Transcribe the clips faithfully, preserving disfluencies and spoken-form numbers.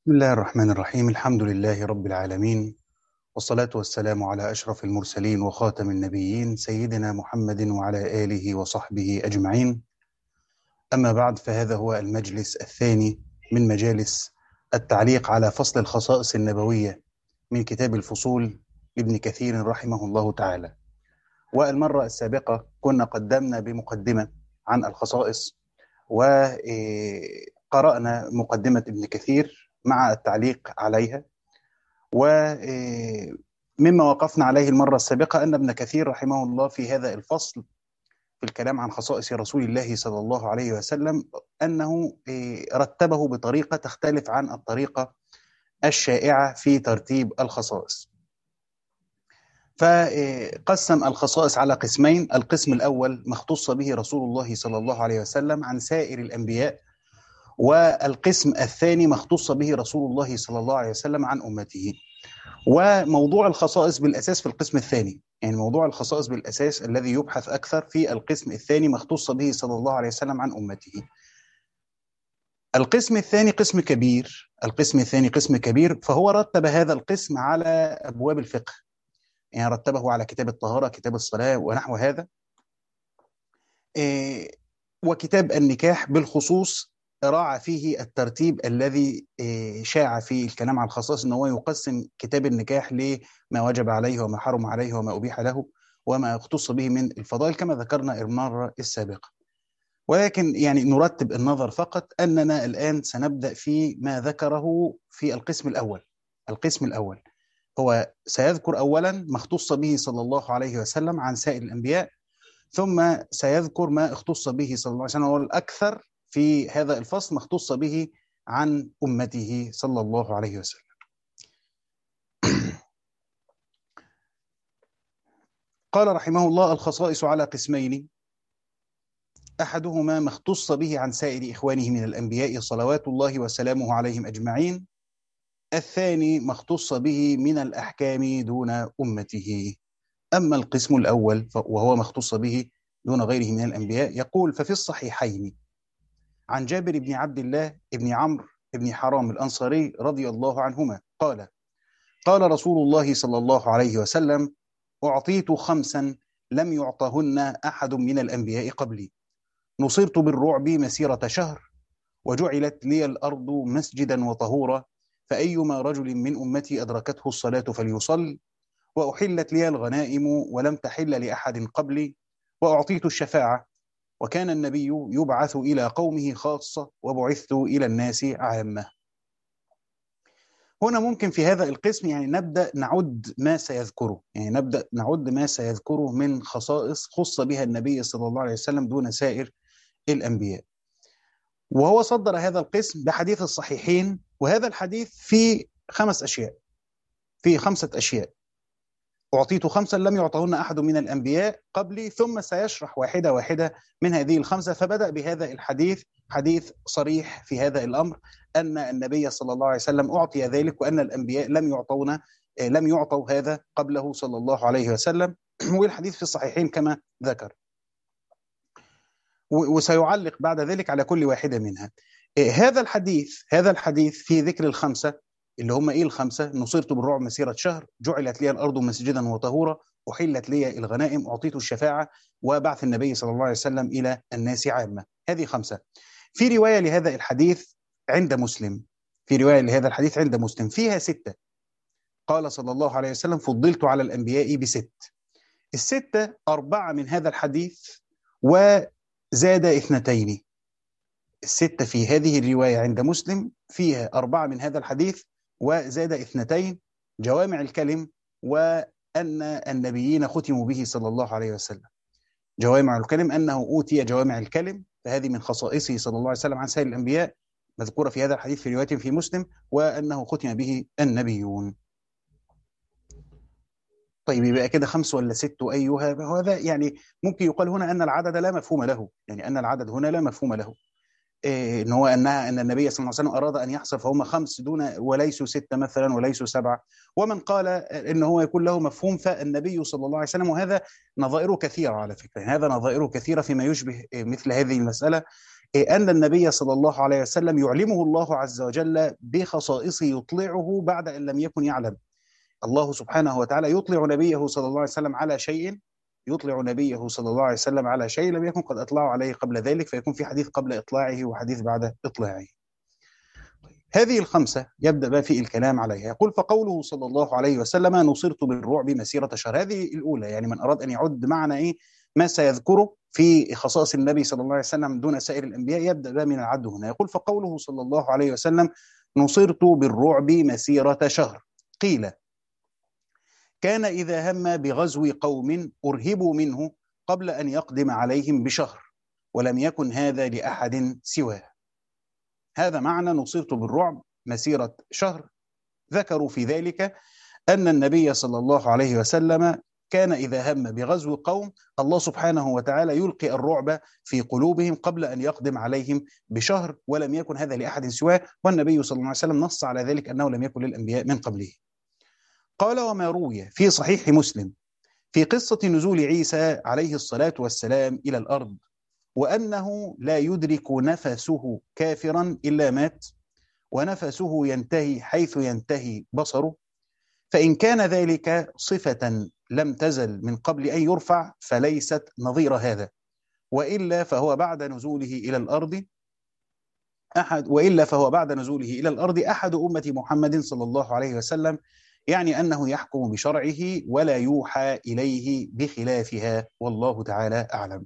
بسم الله الرحمن الرحيم. الحمد لله رب العالمين، والصلاة والسلام على أشرف المرسلين وخاتم النبيين سيدنا محمد وعلى آله وصحبه أجمعين. أما بعد، فهذا هو المجلس الثاني من مجالس التعليق على فصل الخصائص النبوية من كتاب الفصول لابن كثير رحمه الله تعالى. والمرة السابقة كنا قدمنا بمقدمة عن الخصائص، وقرأنا مقدمة ابن كثير مع التعليق عليها. ومما وقفنا عليه المرة السابقة أن ابن كثير رحمه الله في هذا الفصل في الكلام عن خصائص رسول الله صلى الله عليه وسلم أنه رتبه بطريقة تختلف عن الطريقة الشائعة في ترتيب الخصائص. فقسم الخصائص على قسمين: القسم الأول ما اختص به رسول الله صلى الله عليه وسلم عن سائر الأنبياء، والقسم الثاني ما اختص به رسول الله صلى الله عليه وسلم عن أمته. وموضوع الخصائص بالأساس في القسم الثاني، يعني موضوع الخصائص بالأساس الذي يبحث أكثر في القسم الثاني ما اختص به صلى الله عليه وسلم عن أمته. القسم الثاني قسم كبير، القسم الثاني قسم كبير، فهو رتب هذا القسم على أبواب الفقه، يعني رتبه على كتاب الطهارة، كتاب الصلاة ونحو هذا، إيه وكتاب النكاح بالخصوص راعى فيه الترتيب الذي شاع في الكلام عن الخصائص، أنه هو يقسم كتاب النكاح لما وجب عليه وما حرم عليه وما أبيح له وما اختص به من الفضائل كما ذكرنا المرة السابقة. ولكن يعني نرتب النظر فقط أننا الآن سنبدأ في ما ذكره في القسم الأول. القسم الأول هو سيذكر أولا ما اختص به صلى الله عليه وسلم عن سائر الأنبياء، ثم سيذكر ما اختص به صلى الله عليه وسلم، والأكثر في هذا الفصل ما اختص به عن أمته صلى الله عليه وسلم. قال رحمه الله: الخصائص على قسمين: أحدهما ما اختص به عن سائر إخوانه من الأنبياء صلوات الله وسلامه عليهم أجمعين، الثاني ما اختص به من الأحكام دون أمته. أما القسم الأول وهو ما اختص به دون غيره من الأنبياء، يقول: ففي الصحيحين عن جابر بن عبد الله بن عمرو بن حرام الأنصاري رضي الله عنهما قال: قال رسول الله صلى الله عليه وسلم: أعطيت خمسا لم يعطهن أحد من الأنبياء قبلي، نصرت بالرعب مسيرة شهر، وجعلت لي الأرض مسجدا وطهورا، فأيما رجل من أمتي أدركته الصلاة فليصل، وأحلت لي الغنائم ولم تحل لأحد قبلي، وأعطيت الشفاعة، وكان النبي يبعث إلى قومه خاصة وبعثت إلى الناس عامة. هنا ممكن في هذا القسم يعني نبدأ نعد ما سيذكره، يعني نبدأ نعد ما سيذكره من خصائص خص بها النبي صلى الله عليه وسلم دون سائر الأنبياء. وهو صدر هذا القسم بحديث الصحيحين، وهذا الحديث فيه خمس أشياء، فيه خمسة أشياء: أعطيت خمسا لم يعطهن أحد من الأنبياء قبلي، ثم سيشرح واحدة واحدة من هذه الخمسة. فبدأ بهذا الحديث، حديث صريح في هذا الأمر، أن النبي صلى الله عليه وسلم أعطي ذلك، وأن الأنبياء لم يعطون لم يعطوا هذا قبله صلى الله عليه وسلم. والحديث في الصحيحين كما ذكر، وسيعلق بعد ذلك على كل واحدة منها. هذا الحديث هذا الحديث في ذكر الخمسة اللي هم إيه الخمسة: نصرت بالرعب مسيرة شهر، جعلت لي الأرض مسجدا وطهورا، أحلت لي الغنائم، أعطيت الشفاعة، وبعث النبي صلى الله عليه وسلم إلى الناس عامة. هذه خمسة. في رواية لهذا الحديث عند مسلم في رواية لهذا الحديث عند مسلم فيها ستة. قال صلى الله عليه وسلم: فضلت على الأنبياء بست. الستة أربعة من هذا الحديث وزاد اثنتين. الستة في هذه الرواية عند مسلم فيها أربعة من هذا الحديث وزاد اثنتين، جوامع الكلم، وأن النبيين ختموا به صلى الله عليه وسلم. جوامع الكلم أنه أوتي جوامع الكلم، فهذه من خصائصه صلى الله عليه وسلم عن سائر الأنبياء، مذكورة في هذا الحديث في رواية في مسلم، وأنه ختم به النبيون. طيب يبقى كده خمس ولا ست أيها؟ هذا يعني ممكن يقال هنا أن العدد لا مفهوم له، يعني أن العدد هنا لا مفهوم له، إيه إن هو أنها أن النبي صلى الله عليه وسلم أراد أن يحصر فهم خمس دون وليسوا ستة مثلا وليسوا سبعة. ومن قال إن هو يكون له مفهوم فالنبي صلى الله عليه وسلم، وهذا نظائره كثيرة على فكرة، هذا نظائره كثيرة فيما يشبه مثل هذه المسألة. أن النبي صلى الله عليه وسلم يعلمه الله عز وجل بخصائصه يطلعه بعد أن لم يكن يعلم. الله سبحانه وتعالى يطلع نبيه صلى الله عليه وسلم على شيء يطلع نبيه صلى الله عليه وسلم على شيء لم يكن قد أطلعه عليه قبل ذلك، فيكون في حديث قبل إطلاعه وحديث بعد إطلاعه. هذه الخمسة يبدأ بقى في الكلام عليها. يقول فقوله صلى الله عليه وسلم نصرت بالرعب مسيرة شهر، هذه الأولى. يعني من أراد أن يعد معنا إيه ما سيذكره في خصائص النبي صلى الله عليه وسلم دون سائر الأنبياء، يبدأ بقى من العد هنا. يقول فقوله صلى الله عليه وسلم نصرت بالرعب مسيرة شهر. قيل كان إذا هم بغزو قوم أرهبوا منه قبل أن يقدم عليهم بشهر، ولم يكن هذا لأحد سواه. هذا معنى نصرت بالرعب مسيرة شهر. ذكروا في ذلك أن النبي صلى الله عليه وسلم كان إذا هم بغزو قوم الله سبحانه وتعالى يلقي الرعب في قلوبهم قبل أن يقدم عليهم بشهر، ولم يكن هذا لأحد سواه، والنبي صلى الله عليه وسلم نص على ذلك أنه لم يكن للأنبياء من قبله. قال وما روي في صحيح مسلم في قصة نزول عيسى عليه الصلاة والسلام إلى الأرض وأنه لا يدرك نفسه كافرا إلا مات، ونفسه ينتهي حيث ينتهي بصره، فإن كان ذلك صفة لم تزل من قبل أن يرفع فليست نظير هذا، وإلا فهو بعد نزوله إلى الأرض أحد وإلا فهو بعد نزوله إلى الأرض أحد أمة محمد صلى الله عليه وسلم، يعني أنه يحكم بشرعه ولا يوحى إليه بخلافها، والله تعالى أعلم.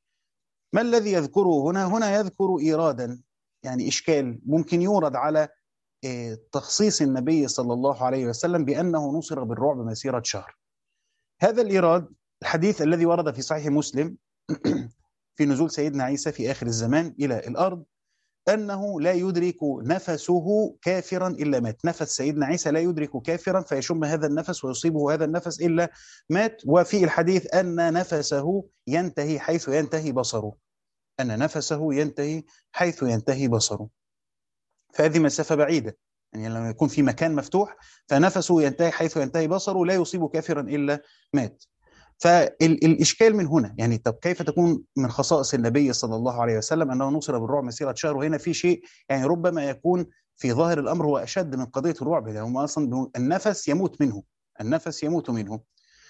ما الذي يذكره هنا؟ هنا يذكر إيرادا، يعني إشكال ممكن يورد على تخصيص النبي صلى الله عليه وسلم بأنه نصر بالرعب مسيرة شهر. هذا الإيراد الحديث الذي ورد في صحيح مسلم في نزول سيدنا عيسى في آخر الزمان إلى الأرض أنه لا يدرك نفسه كافرا إلا مات. نفس سيدنا عيسى لا يدرك كافرا فيشم هذا النفس ويصيبه هذا النفس إلا مات. وفي الحديث أن نفسه ينتهي حيث ينتهي بصره أن نفسه ينتهي حيث ينتهي بصره فهذه مسافة بعيدة، يعني لما يكون في مكان مفتوح فنفسه ينتهي حيث ينتهي بصره لا يصيب كافرا إلا مات. فالإشكال من هنا، يعني طب كيف تكون من خصائص النبي صلى الله عليه وسلم أنه نصر بالرعب مسيرة شهر؟ وهنا في شيء يعني ربما يكون في ظاهر الأمر هو أشد من قضية الرعب، لأنه هم أصلا النفس يموت منه النفس يموت منه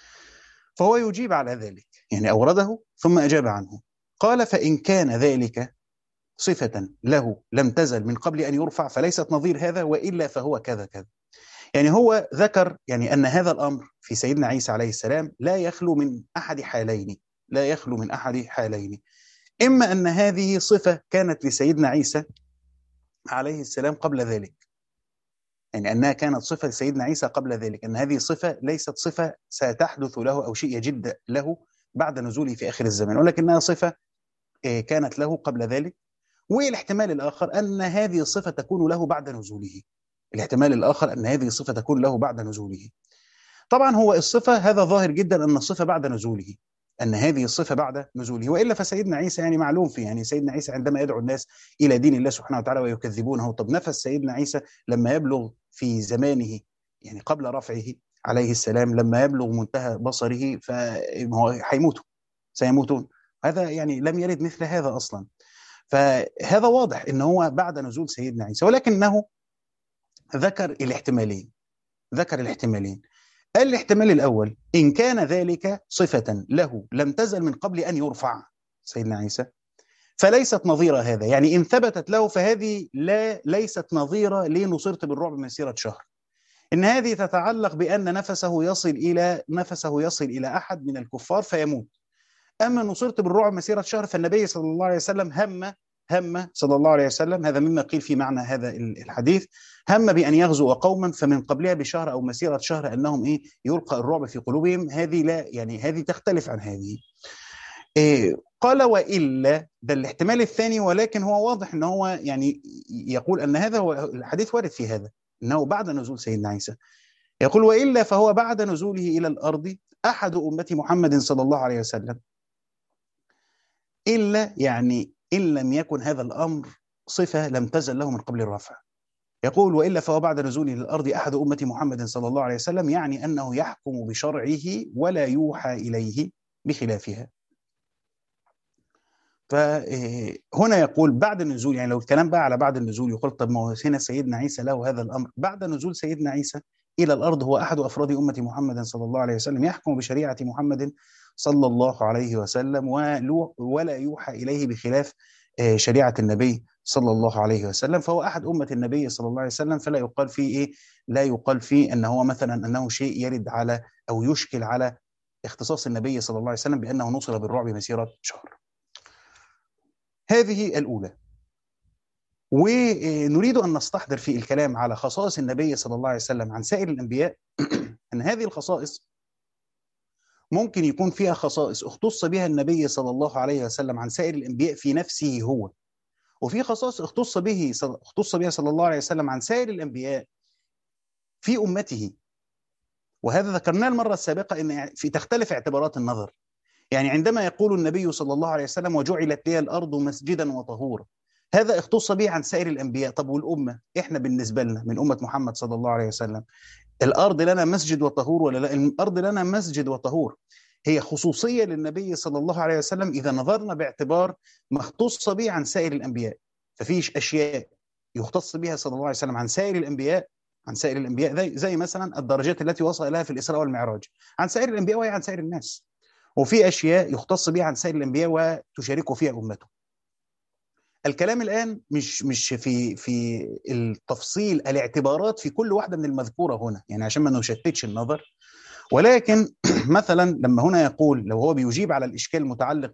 فهو يجيب على ذلك، يعني أورده ثم أجاب عنه. قال فإن كان ذلك صفة له لم تزل من قبل أن يرفع فليست نظير هذا، وإلا فهو كذا كذا. يعني هو ذكر يعني أن هذا الأمر في سيدنا عيسى عليه السلام لا يخلو من أحد حالين لا يخلو من أحد حالين إما أن هذه صفة كانت لسيدنا عيسى عليه السلام قبل ذلك، يعني أنها كانت صفة لسيدنا عيسى قبل ذلك، أن هذه صفة ليست صفة ستحدث له أو شيء يجد له بعد نزوله في آخر الزمان، ولكنها صفة كانت له قبل ذلك. والاحتمال الآخر أن هذه الصفة تكون له بعد نزوله الاحتمال الآخر أن هذه الصفة تكون له بعد نزوله. طبعا هو الصفة هذا ظاهر جدا أن الصفة بعد نزوله أن هذه الصفة بعد نزوله، وإلا فسيدنا عيسى يعني معلوم فيه، يعني سيدنا عيسى عندما يدعو الناس إلى دين الله سبحانه وتعالى ويكذبونه، طب نفس سيدنا عيسى لما يبلغ في زمانه يعني قبل رفعه عليه السلام لما يبلغ منتهى بصره فهو حيموتوا سيموتون، هذا يعني لم يرد مثل هذا أصلا. فهذا واضح ان هو بعد نزول سيدنا عيسى، ولكنه ذكر الاحتمالين ذكر الاحتمالين الاحتمال الأول إن كان ذلك صفة له لم تزل من قبل أن يرفع سيدنا عيسى فليست نظيرة هذا، يعني إن ثبتت له فهذه لا ليست نظيرة لنصرت بالرعب مسيرة شهر، إن هذه تتعلق بأن نفسه يصل إلى نفسه يصل إلى أحد من الكفار فيموت. أما نصرت بالرعب مسيرة شهر فالنبي صلى الله عليه وسلم هم هم صلى الله عليه وسلم، هذا مما قيل في معنى هذا الحديث، هم بأن يغزو قوما فمن قبلها بشهر أو مسيرة شهر أنهم إيه يلقى الرعب في قلوبهم، هذه لا يعني هذه تختلف عن هذه. إيه قال وإلا ده الاحتمال الثاني، ولكن هو واضح أنه هو يعني يقول أن هذا هو الحديث وارد في هذا أنه بعد نزول سيدنا عيسى، يقول وإلا فهو بعد نزوله إلى الأرض أحد أمة محمد صلى الله عليه وسلم، إلا يعني إن لم يكن هذا الأمر صفة لم تزل له من قبل الرفع. يقول وإلا فهو بعد نزوله للأرض أحد أمة محمد صلى الله عليه وسلم، يعني أنه يحكم بشرعه ولا يوحى إليه بخلافها. فهنا يقول بعد النزول، يعني لو الكلام بقى على بعد النزول يقول طب ما هو هنا سيدنا عيسى له هذا الأمر. بعد نزول سيدنا عيسى إلى الأرض هو أحد أفراد أمة محمد صلى الله عليه وسلم، يحكم بشريعة محمد صلى الله عليه وسلم، ولا يوحى إليه بخلاف شريعة النبي صلى الله عليه وسلم. فهو أحد أمة النبي صلى الله عليه وسلم، فلا يقال فيه إيه، لا يقال فيه أنه هو مثلا أنه شيء يرد على أو يشكل على اختصاص النبي صلى الله عليه وسلم بأنه نصر بالرعب مسيرة شهر. هذه الأولى. ونريد أن نستحضر في الكلام على خصائص النبي صلى الله عليه وسلم عن سائر الأنبياء أن هذه الخصائص ممكن يكون فيها خصائص اختص بها النبي صلى الله عليه وسلم عن سائر الأنبياء في نفسه هو، وفي خصائص اختص به اختص بها صلى الله عليه وسلم عن سائر الأنبياء في أمته. وهذا ذكرناه المرة السابقة أن في تختلف اعتبارات النظر. يعني عندما يقول النبي صلى الله عليه وسلم وجعلت لي الأرض مسجدا وطهورا، هذا اختص به عن سائر الأنبياء. طب والأمة، إحنا بالنسبة لنا من أمة محمد صلى الله عليه وسلم، الأرض لنا مسجد وطهور ولا لا؟ الأرض لنا مسجد وطهور هي خصوصية للنبي صلى الله عليه وسلم إذا نظرنا باعتبار ما اختص به عن سائر الأنبياء. ففيش أشياء يختص بها صلى الله عليه وسلم عن سائر الأنبياء عن سائر الأنبياء زي, زي مثلا الدرجات التي وصل لها في الإسراء والمعراج عن سائر الأنبياء وهي عن سائر الناس. وفي أشياء يختص بها عن سائر الأنبياء وتشاركه فيها أمته. الكلام الآن مش مش في في التفصيل الاعتبارات في كل واحدة من المذكورة هنا، يعني عشان ما نشتتش النظر، ولكن مثلا لما هنا يقول لو هو بيجيب على الإشكال المتعلق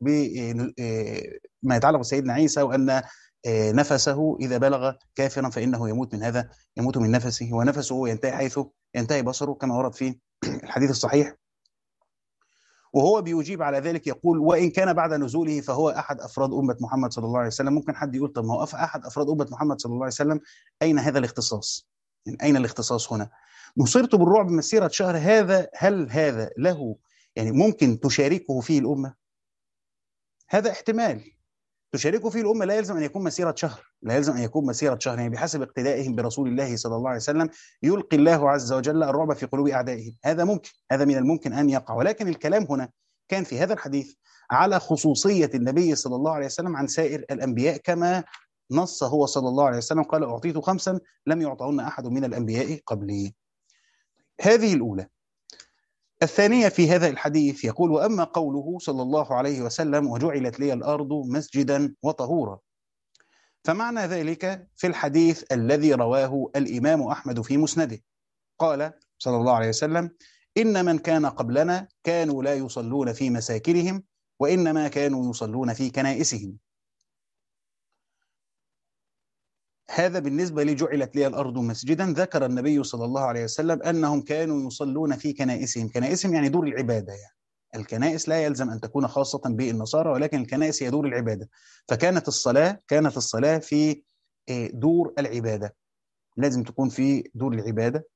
بما يتعلق بسيدنا عيسى وأن نفسه إذا بلغ كافرا فإنه يموت من هذا يموت من نفسه، ونفسه ينتهي حيث ينتهي بصره كما ورد في الحديث الصحيح. وهو بيجيب على ذلك يقول وإن كان بعد نزوله فهو أحد أفراد أمة محمد صلى الله عليه وسلم. ممكن حد يقول طب ما هو أحد أفراد أمة محمد صلى الله عليه وسلم، أين هذا الاختصاص؟ يعني أين الاختصاص هنا؟ نصرت بالرعب مسيرة شهر، هذا هل هذا له يعني ممكن تشاركه فيه الأمة؟ هذا احتمال تشاركه فيه الأمة، لا يلزم أن يكون مسيرة شهر، لا يلزم أن يكون مسيرة شهر، يعني بحسب اقتدائهم برسول الله صلى الله عليه وسلم يلقي الله عز وجل الرعب في قلوب أعدائهم. هذا ممكن، هذا من الممكن أن يقع. ولكن الكلام هنا كان في هذا الحديث على خصوصية النبي صلى الله عليه وسلم عن سائر الأنبياء، كما نص هو صلى الله عليه وسلم قال أعطيت خمسا لم يعطهن أحد من الأنبياء قبلي. هذه الأولى. الثانية في هذا الحديث يقول وأما قوله صلى الله عليه وسلم وجعلت لي الأرض مسجدا وطهورا، فمعنى ذلك في الحديث الذي رواه الإمام أحمد في مسنده قال صلى الله عليه وسلم إن من كان قبلنا كانوا لا يصلون في مساكنهم وإنما كانوا يصلون في كنائسهم. هذا بالنسبة لجعلت لي الأرض مسجدا. ذكر النبي صلى الله عليه وسلم أنهم كانوا يصلون في كنائسهم. كنائسهم يعني دور العبادة، يعني الكنائس لا يلزم أن تكون خاصة بالنصارى، ولكن الكنائس هي دور العبادة. فكانت الصلاة كانت الصلاة في دور العبادة، لازم تكون في دور العبادة.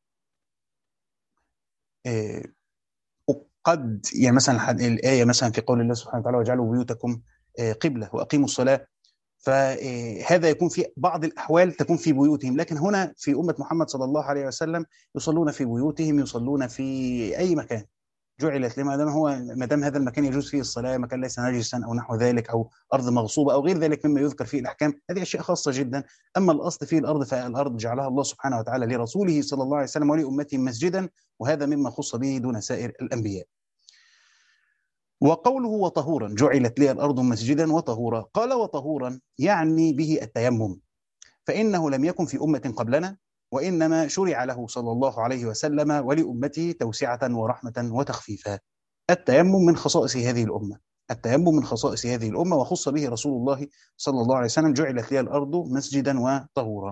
قد يعني مثلا الآية مثلا في قول الله سبحانه وتعالى وجعلوا بيوتكم قبلة وأقيموا الصلاة، فهذا يكون في بعض الأحوال تكون في بيوتهم، لكن هنا في أمة محمد صلى الله عليه وسلم يصلون في بيوتهم، يصلون في أي مكان جعلت لما دام هو ما دام هذا المكان يجوز فيه الصلاة، مكان ليس نجسا أو نحو ذلك أو أرض مغصوبة أو غير ذلك مما يذكر فيه الأحكام، هذه أشياء خاصة جدا. أما الأصل فيه الأرض فالأرض جعلها الله سبحانه وتعالى لرسوله صلى الله عليه وسلم ولأمته مسجدا، وهذا مما خص به دون سائر الأنبياء. وقوله وطهورا جعلت لي الأرض مسجدا وطهورا، قال وطهورا يعني به التيمم، فإنه لم يكن في أمة قبلنا وإنما شرع له صلى الله عليه وسلم ولأمته توسعة ورحمة وتخفيفا. التيمم من خصائص هذه الأمة، التيمم من خصائص هذه الأمة وخص به رسول الله صلى الله عليه وسلم جعلت لي الأرض مسجدا وطهورا.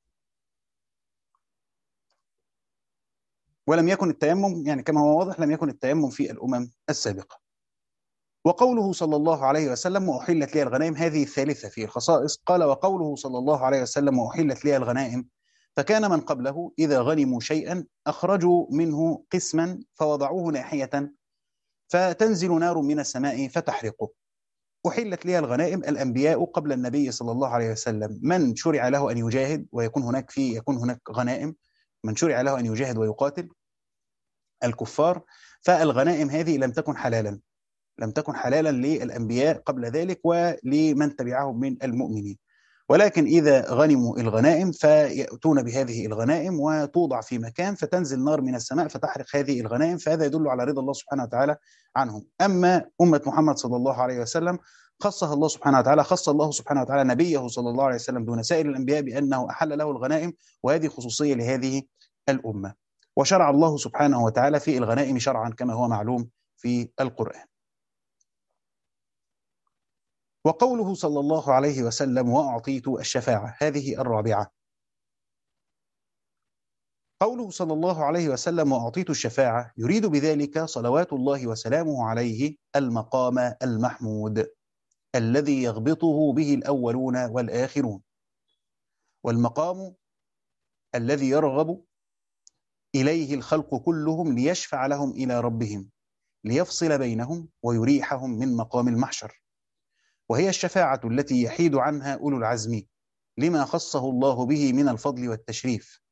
ولم يكن التيمم يعني كما هو واضح لم يكن التيمم في الأمم السابقة. وقوله صلى الله عليه وسلم وأحلت لي الغنائم، هذه الثالثة في الخصائص. قال وقوله صلى الله عليه وسلم وأحلت لي الغنائم، فكان من قبله إذا غنموا شيئا أخرجوا منه قسما فوضعوه ناحية فتنزل نار من السماء فتحرقه. أحلت لي الغنائم، الأنبياء قبل النبي صلى الله عليه وسلم من شرع له أن يجاهد ويكون هناك في يكون هناك غنائم، من شرع له أن يجاهد ويقاتل الكفار، فالغنائم هذه لم تكن حلالا، لم تكن حلالا للأنبياء قبل ذلك ولمن تبعهم من المؤمنين. ولكن إذا غنموا الغنائم فيأتون بهذه الغنائم وتوضع في مكان فتنزل نار من السماء فتحرق هذه الغنائم، فهذا يدل على رضا الله سبحانه وتعالى عنهم. أما أمة محمد صلى الله عليه وسلم خصها الله سبحانه وتعالى، خص الله سبحانه وتعالى نبيه صلى الله عليه وسلم دون سائر الأنبياء بأنه أحل له الغنائم، وهذه خصوصية لهذه الأمة. وشرع الله سبحانه وتعالى في الغنائم شرعا كما هو معلوم في القرآن. وقوله صلى الله عليه وسلم وأعطيت الشفاعة، هذه الرابعة. قوله صلى الله عليه وسلم وأعطيت الشفاعة يريد بذلك صلوات الله وسلامه عليه المقام المحمود الذي يغبطه به الأولون والآخرون، والمقام الذي يرغب إليه الخلق كلهم ليشفع لهم إلى ربهم ليفصل بينهم ويريحهم من مقام المحشر، وهي الشفاعة التي يحيد عنها أولو العزم لما خصه الله به من الفضل والتشريف،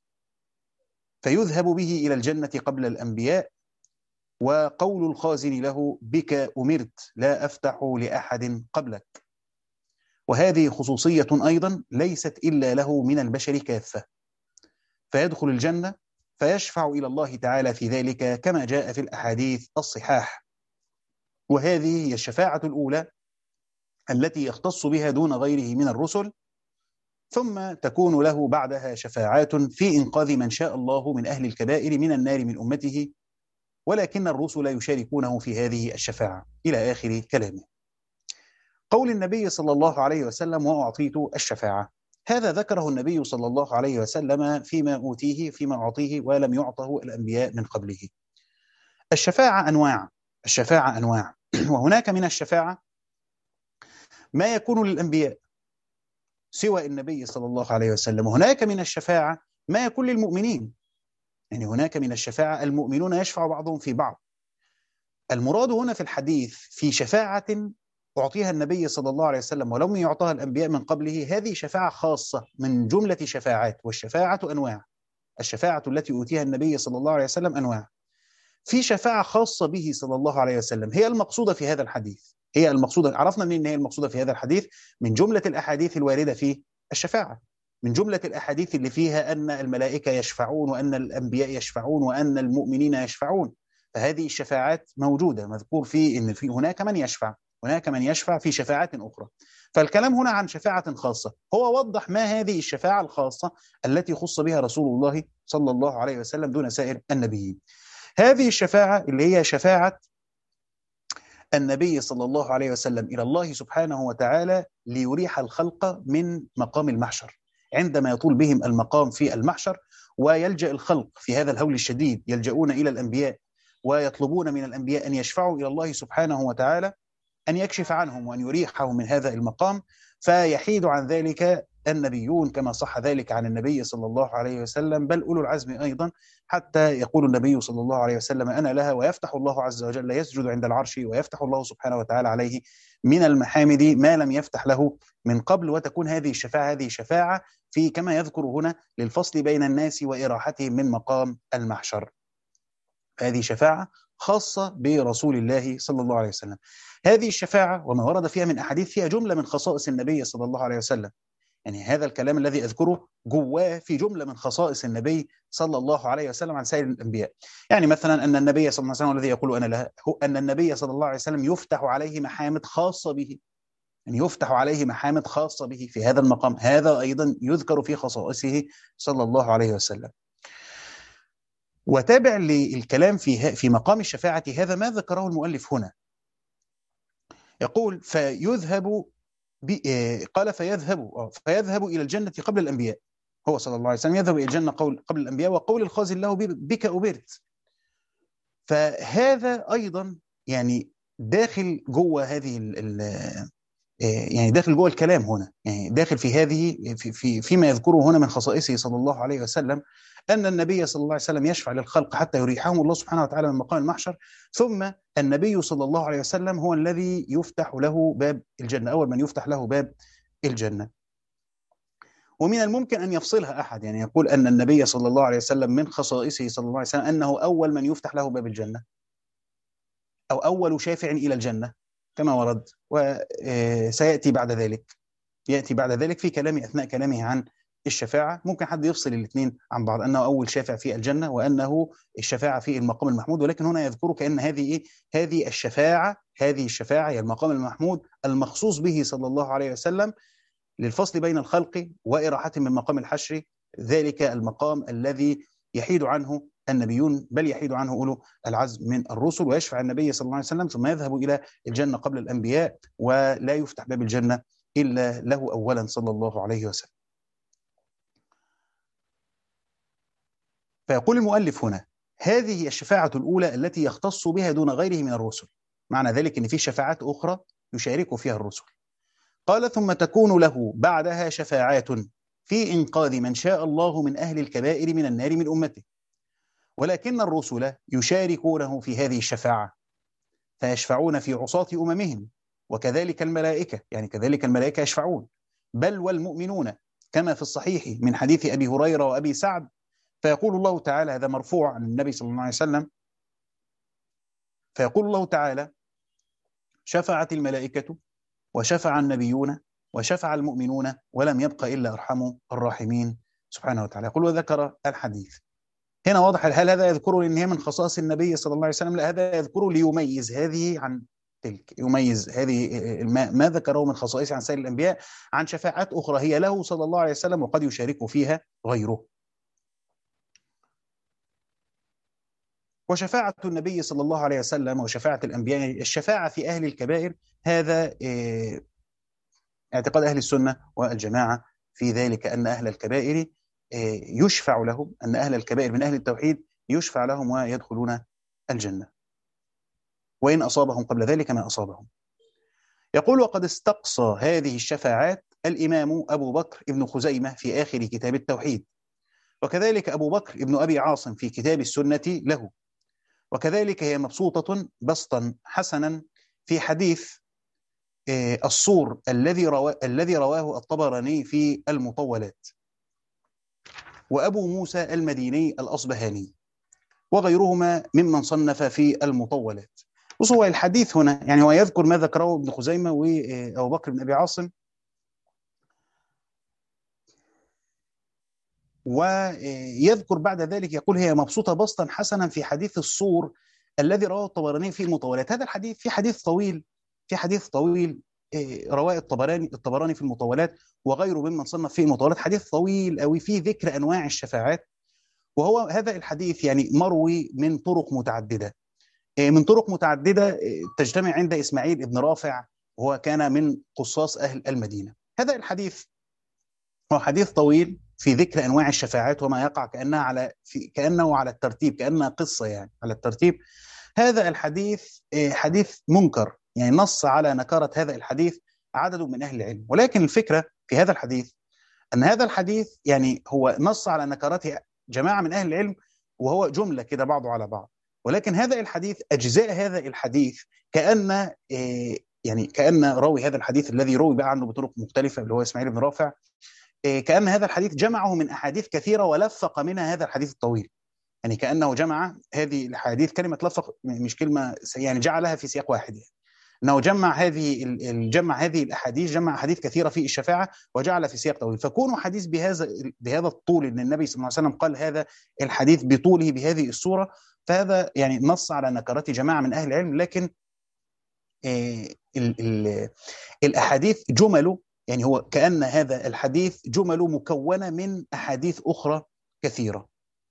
فيذهب به إلى الجنة قبل الأنبياء. وقول الخازن له بك أمرت لا أفتح لأحد قبلك، وهذه خصوصية أيضا ليست إلا له من البشر كافة، فيدخل الجنة فيشفع إلى الله تعالى في ذلك كما جاء في الأحاديث الصحاح. وهذه هي الشفاعة الأولى التي يختص بها دون غيره من الرسل، ثم تكون له بعدها شفاعات في إنقاذ من شاء الله من أهل الكبائر من النار من أمته، ولكن الرسل يشاركونه في هذه الشفاعة إلى آخر كلامه. قول النبي صلى الله عليه وسلم وأعطيت الشفاعة، هذا ذكره النبي صلى الله عليه وسلم فيما أوتيه فيما أعطيه ولم يعطه الأنبياء من قبله. الشفاعة أنواع، الشفاعة أنواع وهناك من الشفاعة ما يكون للأنبياء سوى النبي صلى الله عليه وسلم، وهناك من الشفاعة ما يكون للمؤمنين، يعني هناك من الشفاعة المؤمنون يشفع بعضهم في بعض. المراد هنا في الحديث في شفاعة أعطيها النبي صلى الله عليه وسلم ولم يعطها الأنبياء من قبله، هذه شفاعة خاصة من جملة شفاعات، والشفاعة أنواع. الشفاعة التي أوتيها النبي صلى الله عليه وسلم أنواع. في شفاعة خاصة به صلى الله عليه وسلم هي المقصودة في هذا الحديث، هي المقصودة. عرفنا منين هي المقصودة في هذا الحديث؟ من جملة الأحاديث الواردة في الشفاعة، من جملة الأحاديث اللي فيها أن الملائكة يشفعون وأن الأنبياء يشفعون وأن المؤمنين يشفعون. فهذه الشفاعات موجودة، مذكور في إن في هناك من يشفع، هناك من يشفع في شفاعات أخرى. فالكلام هنا عن شفاعة خاصة، هو وضح ما هذه الشفاعة الخاصة التي خص بها رسول الله صلى الله عليه وسلم دون سائر النبيين. هذه الشفاعة اللي هي شفاعة النبي صلى الله عليه وسلم إلى الله سبحانه وتعالى ليريح الخلق من مقام المحشر، عندما يطول بهم المقام في المحشر ويلجأ الخلق في هذا الهول الشديد يلجؤون إلى الأنبياء ويطلبون من الأنبياء أن يشفعوا إلى الله سبحانه وتعالى أن يكشف عنهم وأن يريحهم من هذا المقام، فيحيد عن ذلك النبيون كما صح ذلك عن النبي صلى الله عليه وسلم، بل أولو العزم أيضا، حتى يقول النبي صلى الله عليه وسلم أنا لها، ويفتح الله عز وجل يسجد عند العرش ويفتح الله سبحانه وتعالى عليه من المحامد ما لم يفتح له من قبل. وتكون هذه الشفاعة هذه شفاعة في كما يذكر هنا للفصل بين الناس وإراحتهم من مقام المحشر. هذه شفاعة خاصة برسول الله صلى الله عليه وسلم. هذه الشفاعة وما ورد فيها من أحاديث فيها جملة من خصائص النبي صلى الله عليه وسلم، يعني هذا الكلام الذي أذكره جواه في جملة من خصائص النبي صلى الله عليه وسلم عن سائر الأنبياء. يعني مثلا أن النبي صلى الله عليه وسلم الذي يقول أنا لها هو أن النبي صلى الله عليه وسلم يفتح عليه محامد خاصة به، يعني يفتح عليه محامد خاصة به في هذا المقام، هذا أيضا يذكر في خصائصه صلى الله عليه وسلم. وتابع للكلام في في مقام الشفاعة هذا ما ذكره المؤلف هنا، يقول فيذهب قال فيذهب فيذهب إلى الجنة قبل الأنبياء، هو صلى الله عليه وسلم يذهب إلى الجنة قبل الأنبياء، وقول الخازن له بك أمرت. فهذا أيضا يعني داخل جوه هذه ال يعني داخل جوه الكلام هنا، يعني داخل في هذه في في فيما يذكره هنا من خصائصه صلى الله عليه وسلم أن النبي صلى الله عليه وسلم يشفع للخلق حتى يريحهم الله سبحانه وتعالى من مقام المحشر، ثم النبي صلى الله عليه وسلم هو الذي يفتح له باب الجنة، أول من يفتح له باب الجنة. ومن الممكن أن يفصلها أحد، يعني يقول أن النبي صلى الله عليه وسلم من خصائصه صلى الله عليه وسلم أنه أول من يفتح له باب الجنة، أو أول شافع إلى الجنة كما ورد، وسيأتي بعد ذلك يأتي بعد ذلك في كلامه أثناء كلامه عن الشفاعة. ممكن حد يفصل الاثنين عن بعض، أنه أول شافع في الجنة وأنه الشفاعة في المقام المحمود، ولكن هنا يذكر كأن هذه إيه؟ هذه الشفاعة هذه الشفاعة هي المقام المحمود المخصوص به صلى الله عليه وسلم للفصل بين الخلق وإراحة من مقام الحشر، ذلك المقام الذي يحيد عنه النبيون، بل يحيد عنه أولو العزم من الرسل، ويشفع النبي صلى الله عليه وسلم ثم يذهب إلى الجنة قبل الأنبياء، ولا يفتح باب الجنة إلا له أولا صلى الله عليه وسلم. فيقول المؤلف هنا: هذه هي الشفاعة الأولى التي يختص بها دون غيره من الرسل. معنى ذلك أن في شفاعات أخرى يشارك فيها الرسل. قال: ثم تكون له بعدها شفاعات في إنقاذ من شاء الله من أهل الكبائر من النار من أمته، ولكن الرسل يشاركونه في هذه الشفاعة فيشفعون في عصاة أممهم، وكذلك الملائكة، يعني كذلك الملائكة يشفعون، بل والمؤمنون، كما في الصحيح من حديث أبي هريرة وأبي سعد. فيقول الله تعالى، هذا مرفوع عن النبي صلى الله عليه وسلم، فيقول الله تعالى: شفعت الملائكة وشفع النبيون وشفع المؤمنون ولم يبق إلا أرحم الراحمين سبحانه وتعالى. يقول: وذكر الحديث. هنا واضح، هل هذا يذكره لأن هي من خصائص النبي صلى الله عليه وسلم؟ لا، هذا يذكره ليميز هذه عن تلك، يميز هذه ما, ما ذكره من خصائص عن سائر الأنبياء عن شفاعات أخرى هي له صلى الله عليه وسلم وقد يشارك فيها غيره. وشفاعة النبي صلى الله عليه وسلم وشفاعة الأنبياء، الشفاعة في أهل الكبائر، هذا اعتقاد أهل السنة والجماعة في ذلك، أن أهل الكبائر يشفع لهم، أن أهل الكبائر من أهل التوحيد يشفع لهم ويدخلون الجنة وإن أصابهم قبل ذلك ما أصابهم. يقول: وقد استقصى هذه الشفاعات الإمام أبو بكر ابن خزيمة في آخر كتاب التوحيد، وكذلك أبو بكر ابن أبي عاصم في كتاب السنة له، وكذلك هي مبسوطة بسطا حسنا في حديث الصور الذي رواه الذي رواه الطبراني في المطولات، وأبو موسى المديني الأصبهاني وغيرهما ممن صنف في المطولات. وهو الحديث هنا يعني هو يذكر ما ذكره ابن خزيمة وأبو بكر بن أبي عاصم، ويذكر بعد ذلك يقول: هي مبسوطة بسطا حسنا في حديث الصور الذي رواه الطبراني في المطولات. هذا الحديث في حديث طويل في حديث طويل رواه الطبراني الطبراني في المطولات وغيره ممن صنف في المطولات، حديث طويل أوي فيه ذكر أنواع الشفاعات. وهو هذا الحديث يعني مروي من طرق متعددة من طرق متعددة تجتمع عند إسماعيل ابن رافع، وهو كان من قصاص أهل المدينة. هذا الحديث هو حديث طويل في ذكر أنواع الشفاعات وما يقع كأنها على في كأنه على الترتيب، كأنها قصة يعني على الترتيب. هذا الحديث حديث منكر، يعني نص على نكارة هذا الحديث عدد من أهل العلم، ولكن الفكرة في هذا الحديث أن هذا الحديث يعني هو نص على نكارته جماعة من أهل العلم، وهو جملة كده بعضه على بعض. ولكن هذا الحديث، أجزاء هذا الحديث كأن يعني كأن راوي هذا الحديث الذي روي بقى عنه بطرق مختلفة اللي هو إسماعيل بن رافع، كأن هذا الحديث جمعه من أحاديث كثيرة ولفق منها هذا الحديث الطويل. يعني كأنه جمع هذه الحديث، كلمة لفق مش كلمة يعني جعلها في سياق واحد، يعني أنه جمع هذه الجمع هذه الأحاديث، جمع أحاديث كثيرة في الشفاعة وجعل في سياق طويل. فكونه حديث بهذا بهذا الطول، أن النبي صلى الله عليه وسلم قال هذا الحديث بطوله بهذه الصورة، فهذا يعني نص على نكرات جماعة من أهل العلم. لكن ال ال الأحاديث جمله، يعني هو كأن هذا الحديث جمله مكونة من أحاديث أخرى كثيرة.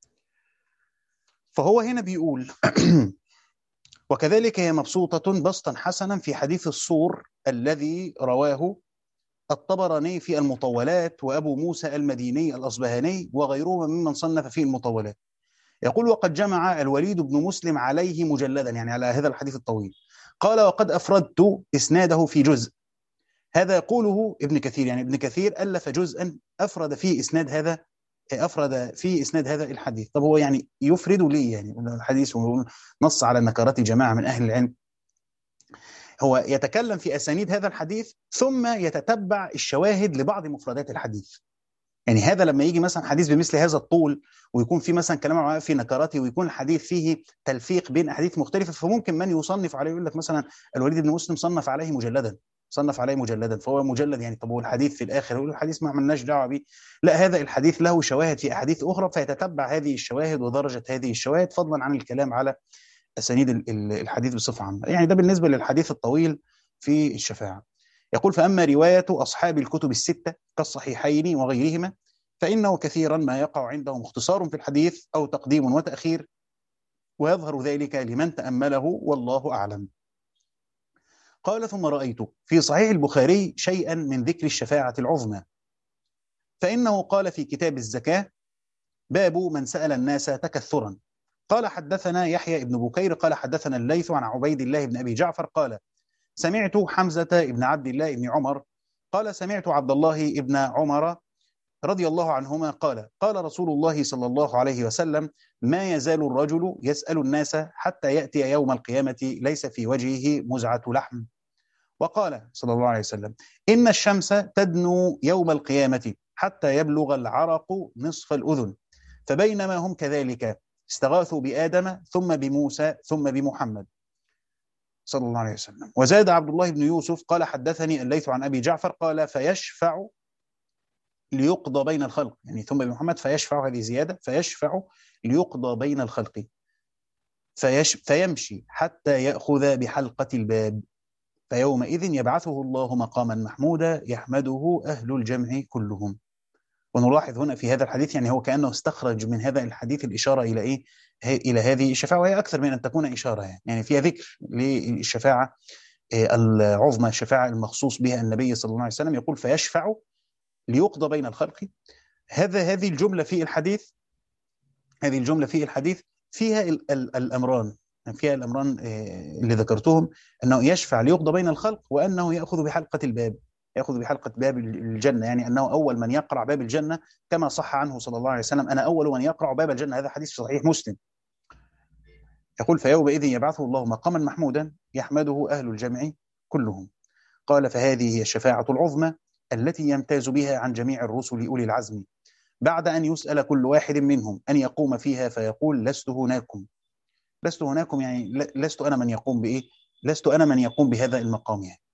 فهو هنا بيقول: وكذلك هي مبسوطة بسطا حسنا في حديث الصور الذي رواه الطبراني في المطولات وأبو موسى المديني الأصبهاني وغيرهما ممن صنف في المطولات. يقول: وقد جمع الوليد بن مسلم عليه مجلدا، يعني على هذا الحديث الطويل. قال: وقد أفردت إسناده في جزء. هذا يقوله ابن كثير، يعني ابن كثير ألف جزءا أفرد فيه إسناد هذا أفرد في إسناد هذا الحديث. طب هو يعني يفرد ليه؟ يعني الحديث نص على نكرات جماعة من أهل العلم. هو يتكلم في أسانيد هذا الحديث ثم يتتبع الشواهد لبعض مفردات الحديث. يعني هذا لما يجي مثلا حديث بمثل هذا الطول ويكون في مثلا كلام العلماء في نكراته ويكون الحديث فيه تلفيق بين احاديث مختلفه، فممكن من يصنف عليه يقول لك مثلا الوليد بن مسلم صنف عليه مجلدا، صنف عليه مجلدا فهو مجلد يعني. طب هو الحديث في الاخر يقول الحديث ما عملناش دعوه به. لا، هذا الحديث له شواهد في احاديث اخرى، فيتتبع هذه الشواهد ودرجه هذه الشواهد فضلا عن الكلام على اسانيد الحديث بصفه عامه. يعني ده بالنسبه للحديث الطويل في الشفاعه. يقول فاما روايه اصحاب الكتب السته كالصحيحين وغيرهما فإنه كثيرا ما يقع عندهم اختصار في الحديث أو تقديم وتأخير، ويظهر ذلك لمن تأمله والله أعلم. قال ثم رأيت في صحيح البخاري شيئا من ذكر الشفاعة العظمى، فإنه قال في كتاب الزكاة باب من سأل الناس تكثرا. قال حدثنا يحيى بن بكير قال حدثنا الليث عن عبيد الله بن أبي جعفر قال سمعت حمزة بن عبد الله بن عمر قال سمعت عبد الله بن عمر رضي الله عنهما قال قال رسول الله صلى الله عليه وسلم ما يزال الرجل يسأل الناس حتى يأتي يوم القيامة ليس في وجهه مزعة لحم. وقال صلى الله عليه وسلم إن الشمس تدنو يوم القيامة حتى يبلغ العرق نصف الأذن، فبينما هم كذلك استغاثوا بآدم ثم بموسى ثم بمحمد صلى الله عليه وسلم. وزاد عبد الله بن يوسف قال حدثني الليث عن أبي جعفر قال فيشفع ليقضى بين الخلق، يعني ثم بمحمد فيشفع، هذه زيادة، فيشفع ليقضى بين الخلق فيش فيمشي حتى يأخذ بحلقة الباب، فيومئذ يبعثه الله مقاما محمودا يحمده أهل الجمع كلهم. ونلاحظ هنا في هذا الحديث يعني هو كأنه استخرج من هذا الحديث الإشارة إلى إيه؟ إلى هذه الشفاعة، وهي أكثر من أن تكون إشارة، يعني, يعني فيها ذكر للشفاعة العظمى، الشفاعة المخصوص بها النبي صلى الله عليه وسلم. يقول فيشفع ليقضى بين الخلق. هذا هذه الجملة في الحديث هذه الجملة في الحديث فيها ال ال الأمران فيها الأمران اللي ذكرتهم، أنه يشفع ليقضى بين الخلق، وأنه يأخذ بحلقة الباب يأخذ بحلقة باب الجنة، يعني أنه أول من يقرع باب الجنة كما صح عنه صلى الله عليه وسلم أنا أول من يقرع باب الجنة. هذا حديث صحيح مسلم. يقول فيومئذ يبعثه الله مقاما محمودا يحمده أهل الجمع كلهم. قال فهذه هي الشفاعة العظمى التي يمتاز بها عن جميع الرسل أولي العزم، بعد أن يسأل كل واحد منهم أن يقوم فيها فيقول لست هناكم لست هناكم يعني لست أنا من يقوم بإيه لست أنا من يقوم بهذا المقام، يعني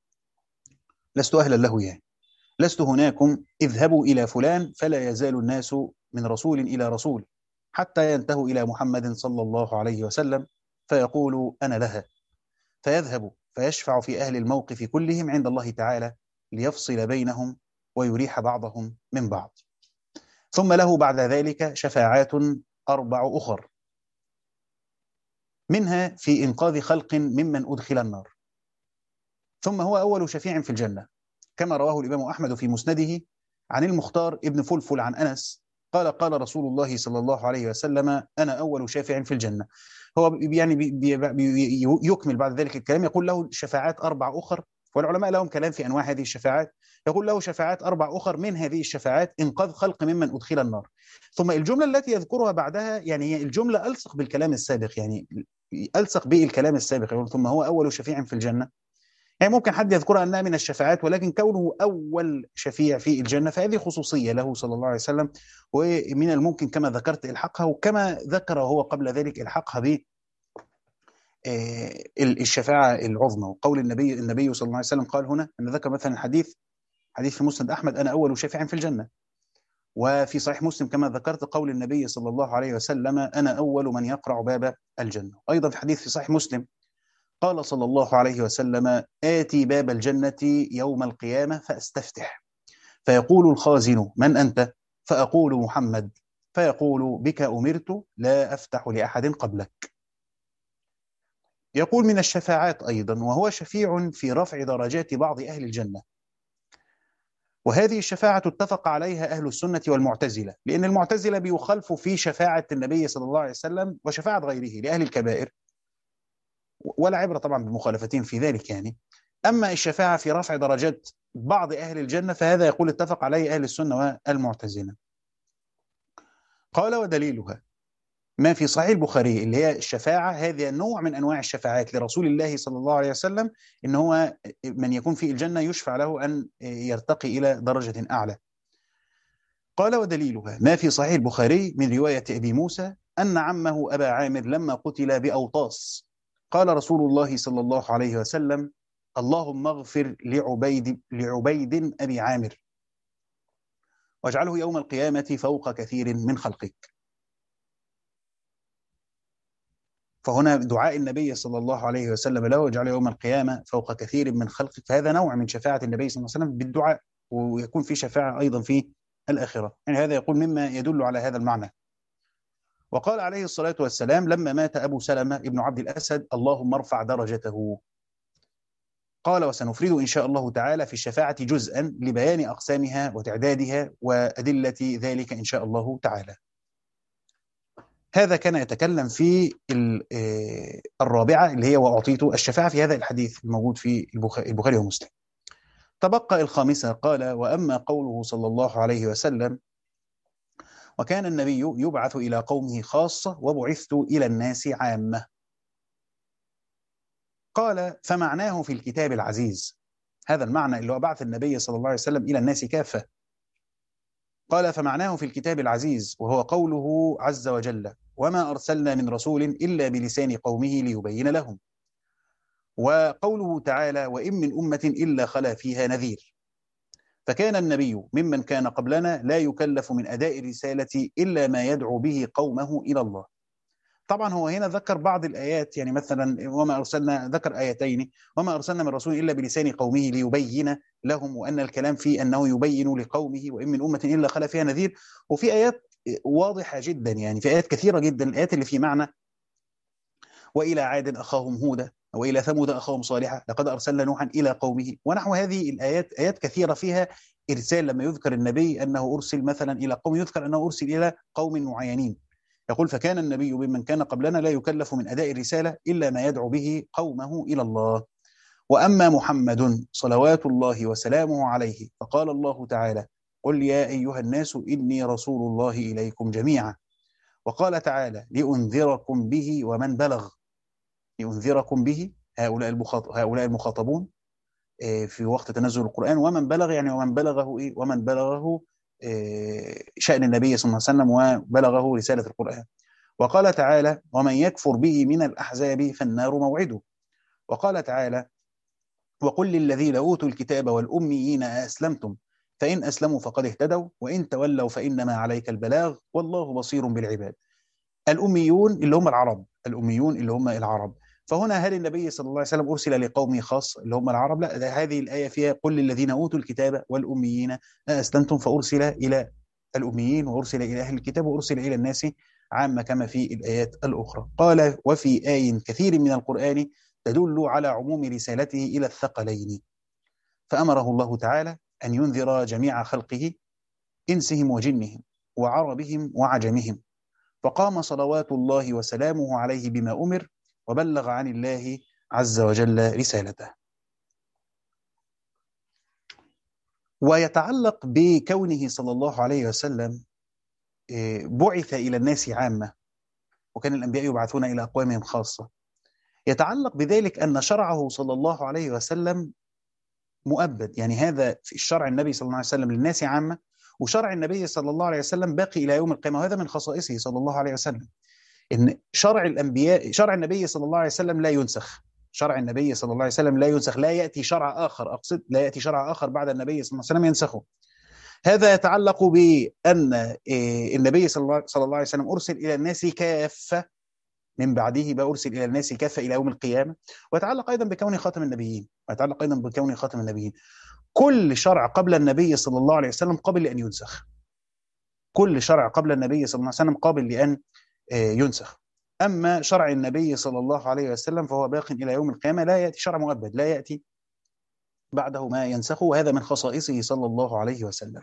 لست أهلا له، يعني لست هناكم اذهبوا إلى فلان فلا يزال الناس من رسول إلى رسول حتى ينتهوا إلى محمد صلى الله عليه وسلم فيقول أنا لها، فيذهب فيشفع في أهل الموقف كلهم عند الله تعالى ليفصل بينهم ويريح بعضهم من بعض. ثم له بعد ذلك شفاعات أربع أخر، منها في إنقاذ خلق ممن أدخل النار، ثم هو أول شفيع في الجنة كما رواه الإمام أحمد في مسنده عن المختار ابن فلفل عن أنس قال قال رسول الله صلى الله عليه وسلم أنا أول شافع في الجنة. هو يعني بي بي بي يكمل بعد ذلك الكلام، يقول له شفاعات أربع أخر، والعلماء لهم كلام في أنواع هذه الشفاعات. يقول له شفاعات أربع أخر، من هذه الشفاعات إنقاذ خلق ممن أدخل النار. ثم الجملة التي يذكرها بعدها يعني هي الجملة ألصق بالكلام السابق، يعني ألصق بالكلام السابق. يقول ثم هو أول شفيع في الجنة، يعني ممكن حد يذكرها أنها من الشفاعات، ولكن كونه أول شفيع في الجنة فهذه خصوصية له صلى الله عليه وسلم، ومن الممكن كما ذكرت إلحاقها، وكما ذكر هو قبل ذلك إلحاقها ب الشفاعة العظمى. وقول النبي النبي صلى الله عليه وسلم قال هنا أن ذكر مثلا الحديث حديث في مسند أحمد أنا أول شافع في الجنة، وفي صحيح مسلم كما ذكرت قول النبي صلى الله عليه وسلم أنا أول من يقرع باب الجنة. أيضا في حديث في صحيح مسلم قال صلى الله عليه وسلم آتي باب الجنة يوم القيامة فأستفتح فيقول الخازن من أنت؟ فأقول محمد، فيقول بك أمرت لا أفتح لأحد قبلك. يقول من الشفاعات أيضا وهو شفيع في رفع درجات بعض أهل الجنة، وهذه الشفاعة اتفق عليها أهل السنة والمعتزلة، لأن المعتزلة بيخالفوا في شفاعة النبي صلى الله عليه وسلم وشفاعة غيره لأهل الكبائر، ولا عبرة طبعا بمخالفتين في ذلك يعني. أما الشفاعة في رفع درجات بعض أهل الجنة فهذا يقول اتفق عليه أهل السنة والمعتزلة. قال ودليلها ما في صحيح البخاري اللي هي الشفاعة، هذا نوع من أنواع الشفاعات لرسول الله صلى الله عليه وسلم، إن هو من يكون في الجنة يشفع له أن يرتقي إلى درجة أعلى. قال ودليلها ما في صحيح البخاري من رواية أبي موسى أن عمه أبا عامر لما قتل بأوطاس قال رسول الله صلى الله عليه وسلم اللهم اغفر لعبيد, لعبيد أبي عامر واجعله يوم القيامة فوق كثير من خلقك. فهنا دعاء النبي صلى الله عليه وسلم له واجعله يوم القيامة فوق كثير من خلقك، فهذا نوع من شفاعة النبي صلى الله عليه وسلم بالدعاء، ويكون في شفاعة أيضا في الآخرة، يعني هذا يقول مما يدل على هذا المعنى. وقال عليه الصلاة والسلام لما مات أبو سلمة ابن عبد الأسد اللهم ارفع درجته. قال وسنفرد إن شاء الله تعالى في الشفاعة جزءا لبيان أقسامها وتعدادها وأدلة ذلك إن شاء الله تعالى. هذا كان يتكلم في الرابعة اللي هي وأعطيت الشفاعة في هذا الحديث الموجود في البخاري ومسلم. تبقى الخامسة قال وأما قوله صلى الله عليه وسلم وكان النبي يبعث إلى قومه خاصة وبعثت إلى الناس عامة. قال فمعناه في الكتاب العزيز، هذا المعنى اللي هو بعث النبي صلى الله عليه وسلم إلى الناس كافة. قال فمعناه في الكتاب العزيز وهو قوله عز وجل وما أرسلنا من رسول إلا بلسان قومه ليبين لهم، وقوله تعالى وإن من أمة إلا خلا فيها نذير. فكان النبي ممن كان قبلنا لا يكلف من أداء الرسالة إلا ما يدعو به قومه إلى الله. طبعا هو هنا ذكر بعض الآيات، يعني مثلا وما أرسلنا، ذكر آيتين وما أرسلنا من رسول إلا بلسان قومه ليبين لهم، وأن الكلام فيه أنه يبين لقومه وإن من أمة إلا خلا فيها نذير. وفي آيات واضحة جدا، يعني في آيات كثيرة جدا، الآيات اللي في معنى وإلى عاد أخاهم هودا وإلى ثمود أخاهم صالحا لقد أرسلنا نوحا إلى قومه ونحو هذه الآيات. آيات كثيرة فيها إرسال، لما يذكر النبي أنه أرسل مثلا إلى قوم يذكر أنه أرسل إلى قوم معينين. يقول فكان النبي ممن كان قبلنا لا يكلف من أداء الرسالة إلا ما يدعو به قومه إلى الله. وأما محمد صلوات الله وسلامه عليه فقال الله تعالى قل يا أيها الناس إني رسول الله إليكم جميعا. وقال تعالى لأنذركم به ومن بلغ، لأنذركم به هؤلاء هؤلاء المخاطبون في وقت تنزل القرآن، ومن بلغ يعني ومن بلغه إيه؟ ومن بلغه شأن النبي صلى الله عليه وسلم وبلغه رسالة القرآن. وقال تعالى ومن يكفر به من الأحزاب فالنار موعده. وقال تعالى وقل للذين أوتوا الكتاب والأميين أسلمتم فإن أسلموا فقد اهتدوا وإن تولوا فإنما عليك البلاغ والله بصير بالعباد. الأميون اللي هم العرب، الأميون اللي هم العرب. فهنا هل النبي صلى الله عليه وسلم أرسل لقومه خاص اللي هم العرب؟ لا، هذه الآية فيها قل للذين أوتوا الكتاب والأميين أسلمتم، فأرسل إلى الأميين وأرسل إلى أهل الكتاب وأرسل إلى الناس عامة كما في الآيات الأخرى. قال وفي آي كثير من القرآن تدل على عموم رسالته إلى الثقلين، فأمره الله تعالى أن ينذر جميع خلقه إنسهم وجنهم وعربهم وعجمهم، فقام صلوات الله وسلامه عليه بما أمر وبلغ عن الله عز وجل رسالته. ويتعلق بكونه صلى الله عليه وسلم بعث إلى الناس عامة وكان الأنبياء يبعثون إلى أقوامهم خاصة، يتعلق بذلك أن شرعه صلى الله عليه وسلم مؤبد، يعني هذا في الشرع النبي صلى الله عليه وسلم للناس عامة، وشرع النبي صلى الله عليه وسلم باقي إلى يوم القيامة، وهذا من خصائصه صلى الله عليه وسلم، إن شرع الأنبياء شرع النبي صلى الله عليه وسلم لا ينسخ، شرع النبي صلى الله عليه وسلم لا ينسخ، لا يأتي شرع آخر، أقصد لا يأتي شرع آخر بعد النبي صلى الله عليه وسلم ينسخه. هذا يتعلق بأن النبي صلى الله عليه وسلم أرسل إلى الناس كافة، من بعده بقى أرسل إلى الناس كافة إلى يوم القيامة. ويتعلق أيضا بكونه خاتم النبيين، ويتعلق أيضا بكونه خاتم النبيين. كل شرع قبل النبي صلى الله عليه وسلم قابل لأن ينسخ، كل شرع قبل النبي صلى الله عليه وسلم قابل لأن ينسخ. أما شرع النبي صلى الله عليه وسلم فهو باق إلى يوم القيامة، لا يأتي شرع مؤبد، لا يأتي بعده ما ينسخه، وهذا من خصائصه صلى الله عليه وسلم.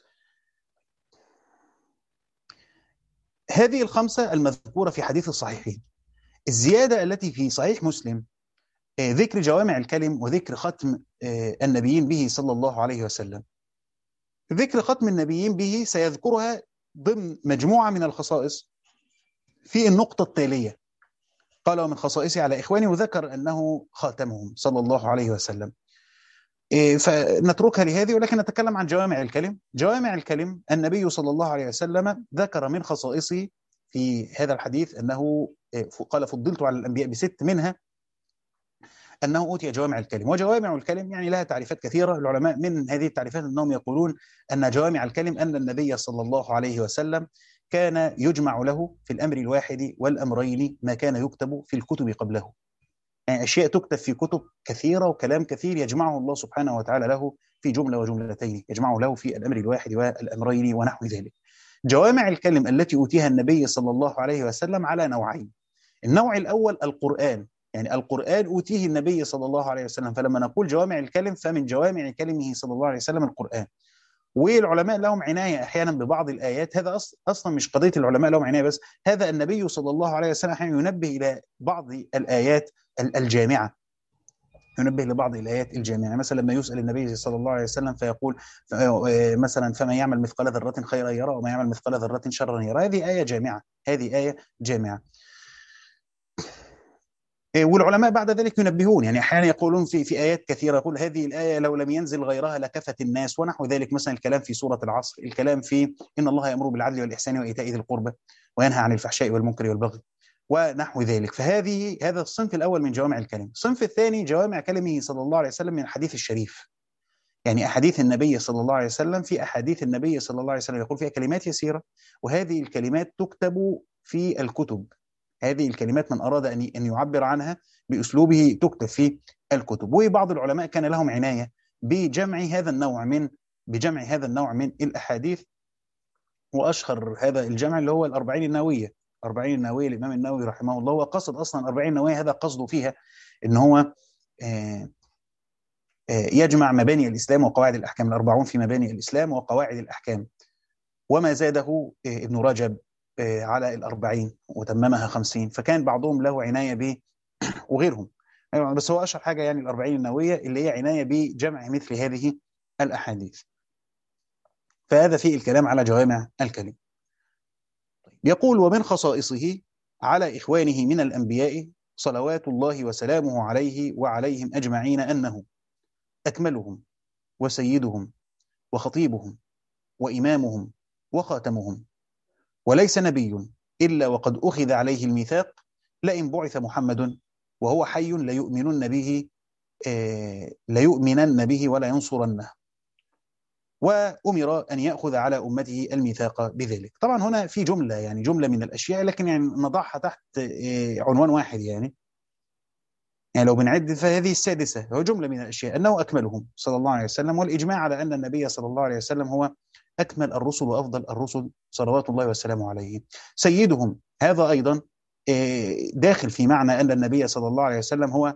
هذه الخمسة المذكورة في حديث الصحيحين. الزيادة التي في صحيح مسلم ذكر جوامع الكلم وذكر ختم النبيين به صلى الله عليه وسلم. ذكر ختم النبيين به سيذكرها ضمن مجموعة من الخصائص في النقطة التالية. قال ومن خصائصه على إخواني، وذكر أنه خاتمهم صلى الله عليه وسلم. فنتركها لهذه، ولكن نتكلم عن جوامع الكلم. جوامع الكلم النبي صلى الله عليه وسلم ذكر من خصائصه في هذا الحديث أنه قال فضلت على الأنبياء بست، منها أنه أوتي جوامع الكلم. وجوامع الكلم يعني لها تعريفات كثيرة. العلماء من هذه التعريفات أنهم يقولون أن جوامع الكلم أن النبي صلى الله عليه وسلم كان يجمع له في الأمر الواحد والأمرين ما كان يكتب في الكتب قبله. يعني أشياء تكتب في كتب كثيرة وكلام كثير يجمعه الله سبحانه وتعالى له في جملة وجملتين، يجمعه له في الأمر الواحد والأمرين ونحو ذلك. جوامع الكلم التي أوتيها النبي صلى الله عليه وسلم على نوعين. النوع الأول القرآن، يعني القرآن أوتيه النبي صلى الله عليه وسلم، فلما نقول جوامع الكلم فمن جوامع كلمه صلى الله عليه وسلم القرآن. والعلماء لهم عناية أحيانا ببعض الآيات، هذا أصلا مش قضية العلماء لهم عناية بس، هذا النبي صلى الله عليه وسلم أحيانا ينبه إلى بعض الآيات الجامعة، ينبه لبعض الآيات الجامعة. مثلا لما يسأل النبي صلى الله عليه وسلم فيقول مثلا فما يعمل مثقال ذرة خيرا يرى وما يعمل مثقال ذرة شرا يرى. هذه آية جامعة، هذه آية جامعة. والعلماء بعد ذلك ينبهون، يعني احيانا يقولون في في ايات كثيره، يقول هذه الايه لو لم ينزل غيرها لكفت الناس ونحو ذلك. مثلا الكلام في سوره العصر، الكلام في ان الله يأمر بالعدل والاحسان وايتاء ذي القربى وينهى عن الفحشاء والمنكر والبغي ونحو ذلك. فهذه هذا الصنف الاول من جوامع الكلم. الصنف الثاني جوامع كلمه صلى الله عليه وسلم من الحديث الشريف، يعني احاديث النبي صلى الله عليه وسلم. في احاديث النبي صلى الله عليه وسلم يقول فيها كلمات يسيره، وهذه الكلمات تكتب في الكتب. هذه الكلمات من أراد أن يعبر عنها بأسلوبه تكتب في الكتب. وبعض العلماء كان لهم عناية بجمع هذا النوع من بجمع هذا النوع من الأحاديث، وأشهر هذا الجمع اللي هو الأربعين النووية. أربعين النووية الإمام النووي رحمه الله، وقصد أصلا أربعين النووية هذا قصده فيها إن هو يجمع مباني الإسلام وقواعد الأحكام، الأربعون في مباني الإسلام وقواعد الأحكام، وما زاده ابن رجب على الأربعين وتممها خمسين. فكان بعضهم له عناية ب وغيرهم، بس هو أشهر حاجة يعني الأربعين النووية اللي هي عناية بجمع مثل هذه الأحاديث. فهذا فيه الكلام على جوامع الكلم. يقول ومن خصائصه على إخوانه من الأنبياء صلوات الله وسلامه عليه وعليهم أجمعين أنه أكملهم وسيدهم وخطيبهم وإمامهم وخاتمهم، وليس نبي إلا وقد أخذ عليه الميثاق لئن بعث محمد وهو حي ليؤمنن به آه ليؤمنن به ولا ينصرنه، وأمر أن يأخذ على أمته الميثاق بذلك. طبعا هنا في جملة، يعني جملة من الأشياء، لكن يعني نضعها تحت آه عنوان واحد. يعني يعني لو بنعد فهذه السادسة، هو جملة من الأشياء أنه أكملهم صلى الله عليه وسلم، والإجماع على أن النبي صلى الله عليه وسلم هو أكمل الرسل وأفضل الرسل صلوات الله وسلامه عليه. سيدهم هذا أيضا داخل في معنى أن النبي صلى الله عليه وسلم هو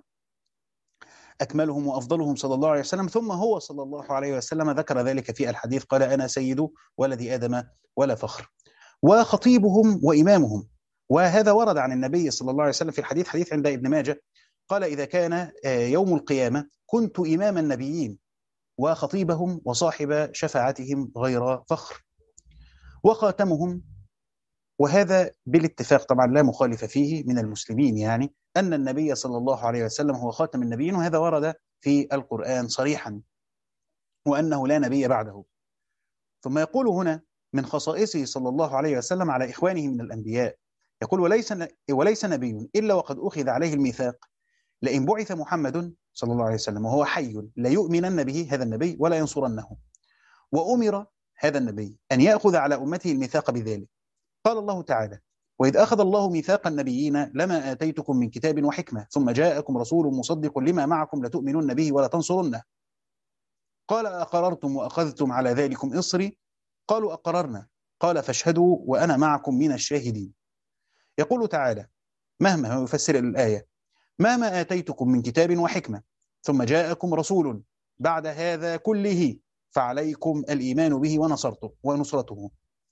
أكملهم وأفضلهم صلى الله عليه وسلم، ثم هو صلى الله عليه وسلم ذكر ذلك في الحديث، قال أنا سيد ولد آدم ولا فخر. وخطيبهم وإمامهم، وهذا ورد عن النبي صلى الله عليه وسلم في الحديث، حديث عند ابن ماجه، قال إذا كان يوم القيامة كنت إمام النبيين وخطيبهم وصاحب شفاعتهم غير فخر. وخاتمهم، وهذا بالاتفاق طبعا لا مخالف فيه من المسلمين، يعني أن النبي صلى الله عليه وسلم هو خاتم النبيين، وهذا ورد في القرآن صريحا، وأنه لا نبي بعده. ثم يقول هنا من خصائصه صلى الله عليه وسلم على إخوانه من الأنبياء، يقول وليس وليس نبي إلا وقد أخذ عليه الميثاق لئن بعث محمد صلى الله عليه وسلم وهو حي ليؤمنن به، هذا النبي، ولا ينصرنه. وأمر هذا النبي أن يأخذ على أمته الميثاق بذلك. قال الله تعالى وإذ أخذ الله ميثاق النبيين لما آتيتكم من كتاب وحكمة ثم جاءكم رسول مصدق لما معكم لتؤمنن به ولا تنصرنه. قال أقررتم وأخذتم على ذلكم إصري قالوا أقررنا قال فاشهدوا وأنا معكم من الشاهدين. يقول تعالى مهما هو يفسر الآية مهما آتيتكم من كتاب وحكمة ثم جاءكم رسول بعد هذا كله فعليكم الإيمان به ونصرته ونصرته.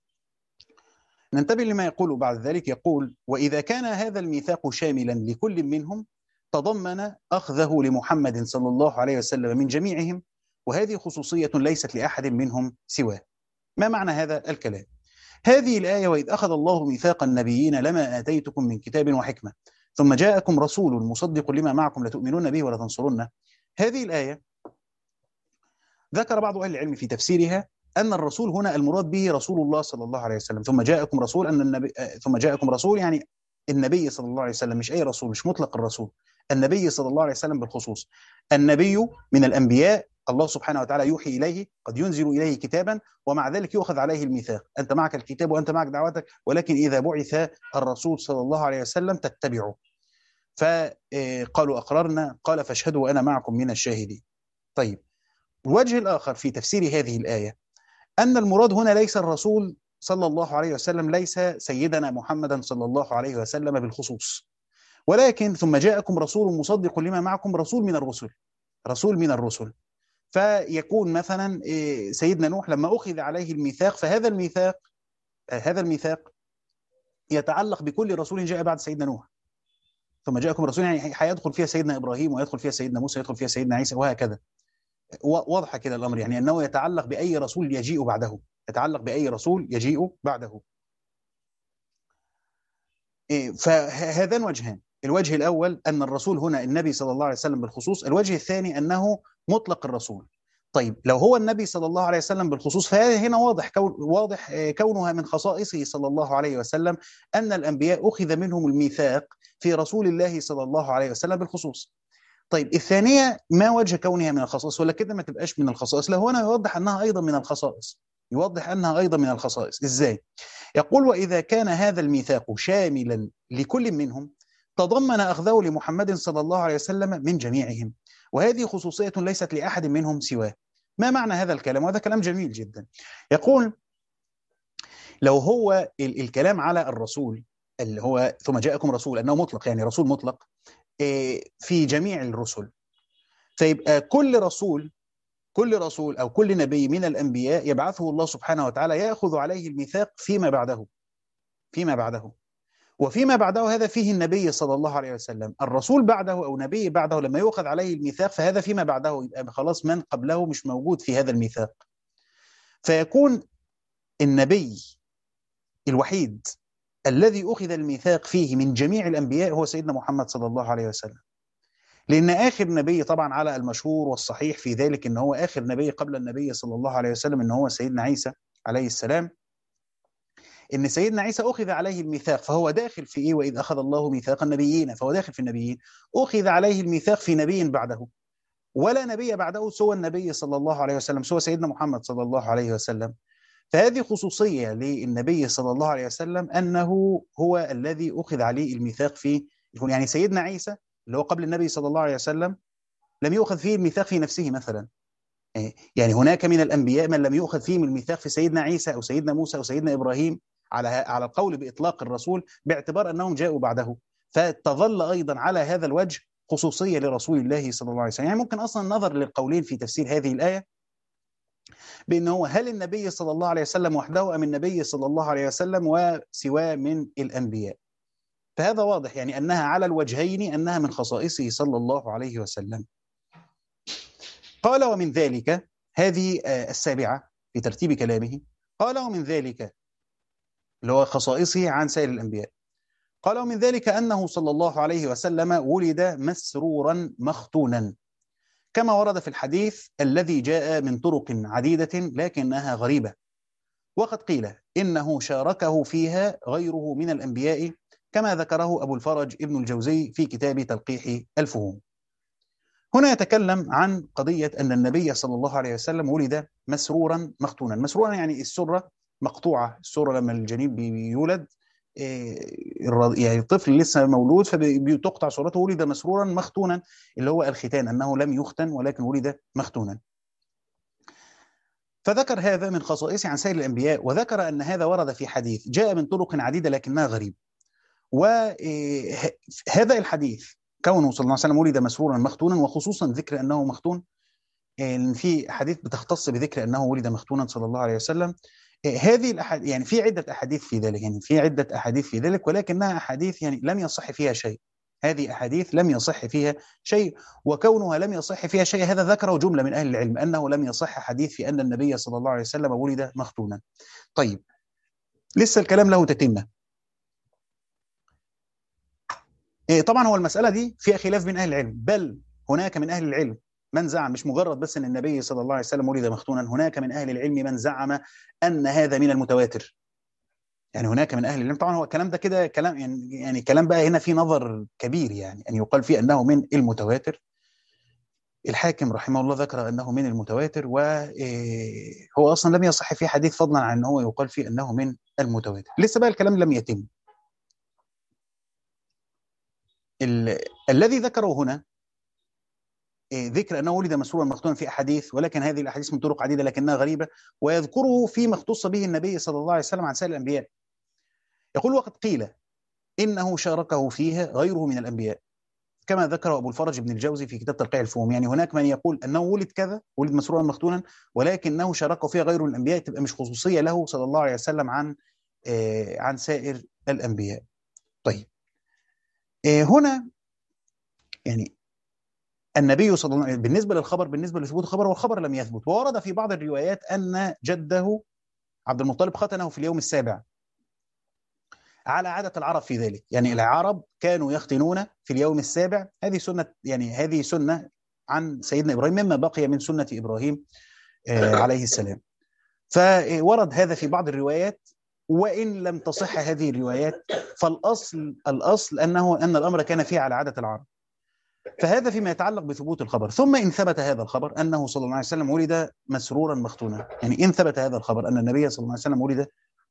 ننتبه لما يقول بعد ذلك، يقول وإذا كان هذا الميثاق شاملا لكل منهم تضمن أخذه لمحمد صلى الله عليه وسلم من جميعهم، وهذه خصوصية ليست لأحد منهم سواه. ما معنى هذا الكلام؟ هذه الآية وإذ أخذ الله ميثاق النبيين لما آتيتكم من كتاب وحكمة ثم جاءكم رسول مصدق لما معكم لتؤمنون به ولا تنصرنه، هذه الآية ذكر بعض أهل العلم في تفسيرها أن الرسول هنا المراد به رسول الله صلى الله عليه وسلم. ثم جاءكم رسول أن النبي ثم جاءكم رسول يعني النبي صلى الله عليه وسلم، مش أي رسول، مش مطلق الرسول، النبي صلى الله عليه وسلم بالخصوص. النبي من الأنبياء الله سبحانه وتعالى يوحي إليه، قد ينزل إليه كتابا ومع ذلك يؤخذ عليه الميثاق، أنت معك الكتاب وأنت معك دعوتك، ولكن إذا بعث الرسول صلى الله عليه وسلم تتبعه. فقالوا أقررنا، قال فاشهدوا وأنا معكم من الشاهدين. طيب، الوجه الآخر في تفسير هذه الآية أن المراد هنا ليس الرسول صلى الله عليه وسلم، ليس سيدنا محمدا صلى الله عليه وسلم بالخصوص، ولكن ثم جاءكم رسول مصدق لما معكم، رسول من الرسل، رسول من الرسل. فيكون مثلا سيدنا نوح لما أخذ عليه الميثاق، فهذا الميثاق هذا الميثاق يتعلق بكل رسول جاء بعد سيدنا نوح. ثم جاءكم رسول يعني هيدخل فيها سيدنا إبراهيم ويدخل فيها سيدنا موسى ويدخل فيها سيدنا عيسى وهكذا. واضح كده الأمر، يعني أنه يتعلق بأي رسول يجيء بعده، يتعلق بأي رسول يجيء بعده. فهذان وجهان، الوجه الأول أن الرسول هنا النبي صلى الله عليه وسلم بالخصوص، الوجه الثاني أنه مطلق الرسول. طيب، لو هو النبي صلى الله عليه وسلم بالخصوص فهنا واضح كون واضح كونها من خصائصه صلى الله عليه وسلم أن الأنبياء أخذ منهم الميثاق في رسول الله صلى الله عليه وسلم بالخصوص. طيب، الثانية ما وجه كونها من الخصائص، ولا كده ما تبقاش من الخصائص؟ لا، هنا يوضح أنها أيضا من الخصائص، يوضح أنها أيضا من الخصائص. إزاي؟ يقول وإذا كان هذا الميثاق شاملا لكل منهم تضمن أخذه لمحمد صلى الله عليه وسلم من جميعهم، وهذه خصوصية ليست لأحد منهم سواه. ما معنى هذا الكلام؟ وهذا كلام جميل جدا. يقول لو هو الكلام على الرسول اللي هو ثم جاءكم رسول أنه مطلق، يعني رسول مطلق في جميع الرسل، فيبقى كل رسول كل رسول أو كل نبي من الأنبياء يبعثه الله سبحانه وتعالى يأخذ عليه الميثاق فيما بعده فيما بعده وفيما بعده هذا فيه النبي صلى الله عليه وسلم. الرسول بعده أو نبي بعده لما يؤخذ عليه الميثاق فهذا فيما بعده، يبقى خلاص من قبله مش موجود في هذا الميثاق. فيكون النبي الوحيد الذي أخذ الميثاق فيه من جميع الأنبياء هو سيدنا محمد صلى الله عليه وسلم، لأن آخر نبي طبعا على المشهور والصحيح في ذلك إن هو آخر نبي قبل النبي صلى الله عليه وسلم إن هو سيدنا عيسى عليه السلام. إن سيدنا عيسى أخذ عليه الميثاق فهو داخل في إيه؟ وإذ أخذ الله ميثاق النبيين، فهو داخل في النبيين. أخذ عليه الميثاق في نبي بعده، ولا نبي بعده سوى النبي صلى الله عليه وسلم، سوى سيدنا محمد صلى الله عليه وسلم. فهذه خصوصية للنبي صلى الله عليه وسلم أنه هو الذي أخذ عليه الميثاق فيه. يعني سيدنا عيسى اللي هو قبل النبي صلى الله عليه وسلم لم يؤخذ فيه الميثاق في نفسه مثلا. يعني هناك من الأنبياء من لم يؤخذ فيهم الميثاق في سيدنا عيسى أو سيدنا موسى أو سيدنا إبراهيم على على القول بإطلاق الرسول باعتبار أنهم جاءوا بعده. فتظل أيضا على هذا الوجه خصوصية لرسول الله صلى الله عليه وسلم. يعني ممكن أصلا نظر للقولين في تفسير هذه الآية بأنه هل النبي صلى الله عليه وسلم وحده أم النبي صلى الله عليه وسلم وسواه من الأنبياء. فهذا واضح يعني أنها على الوجهين أنها من خصائصه صلى الله عليه وسلم. قال ومن ذلك، هذه السابعة في ترتيب كلامه، قال ومن ذلك اللي هو خصائصه عن سائر الأنبياء، قال ومن ذلك أنه صلى الله عليه وسلم ولد مسرورا مختونا، كما ورد في الحديث الذي جاء من طرق عديدة لكنها غريبة، وقد قيل إنه شاركه فيها غيره من الأنبياء كما ذكره أبو الفرج ابن الجوزي في كتاب تلقيح الفهوم. هنا يتكلم عن قضية أن النبي صلى الله عليه وسلم ولد مسرورا مختونا. مسرورا يعني السرة مقطوعة، السرة لما الجنين بيولد يعني الطفل لسه مولود فبتقطع سرته، ولد مسرورا مختونا اللي هو الختان، أنه لم يختن ولكن ولد مختونا. فذكر هذا من خصائصه عن سائر الأنبياء، وذكر أن هذا ورد في حديث جاء من طرق عديدة لكنها غريب. وهذا الحديث كونه صلى الله عليه وسلم ولد مسرورا مختونا، وخصوصا ذكر أنه مختون، إن في حديث بتختص بذكر أنه ولد مختونا صلى الله عليه وسلم. هذه الأحاديث يعني في عدة أحاديث في ذلك يعني في عدة أحاديث في ذلك ولكنها أحاديث يعني لم يصح فيها شيء. هذه أحاديث لم يصح فيها شيء، وكونها لم يصح فيها شيء هذا ذكره جملة من أهل العلم أنه لم يصح حديث في أن النبي صلى الله عليه وسلم ولد مختونا. طيب، لسه الكلام له تتمة. طبعا هو المسألة دي فيها خلاف بين أهل العلم، بل هناك من أهل العلم من زعم، مش مجرد بس ان النبي صلى الله عليه وسلم ولد مختونا، هناك من اهل العلم من زعم ان هذا من المتواتر. يعني هناك من اهل العلم، طبعا هو الكلام ده كده كلام يعني يعني كلام بقى هنا في نظر كبير، يعني ان يقال فيه انه من المتواتر. الحاكم رحمه الله ذكر انه من المتواتر، وهو اصلا لم يصح في حديث فضلا عن ان هو يقال فيه انه من المتواتر. لسه بقى الكلام لم يتم. ال... الذي ذكره هنا ذكر انه ولد مسرورا مختونا في احاديث، ولكن هذه الاحاديث من طرق عديده لكنها غريبه، ويذكره فيما اختص به النبي صلى الله عليه وسلم عن سائر الانبياء. يقول: وقد قيل انه شاركه فيها غيره من الانبياء، كما ذكر ابو الفرج بن الجوزي في كتاب تلقيح الفهوم. يعني هناك من يقول انه ولد كذا، ولد مسرورا مختونا، ولكنه شاركه فيها غيره من الانبياء، تبقى مش خصوصيه له صلى الله عليه وسلم عن آه عن سائر الانبياء. طيب، آه هنا يعني النبي صلى الله عليه وسلم بالنسبه للخبر، بالنسبه لثبوت الخبر، والخبر لم يثبت. وورد في بعض الروايات ان جده عبد المطلب ختنه في اليوم السابع على عادة العرب في ذلك. يعني العرب كانوا يختنون في اليوم السابع، هذه سنة، يعني هذه سنة عن سيدنا إبراهيم مما بقي من سنة إبراهيم آه عليه السلام. فورد هذا في بعض الروايات، وإن لم تصح هذه الروايات فالأصل الأصل أنه أن الأمر كان فيه على عادة العرب. فهذا فيما يتعلق بثبوت الخبر. ثم إن ثبت هذا الخبر أنه صلى الله عليه وسلم ولد مسرورا مختونا، يعني إن ثبت هذا الخبر أن النبي صلى الله عليه وسلم ولد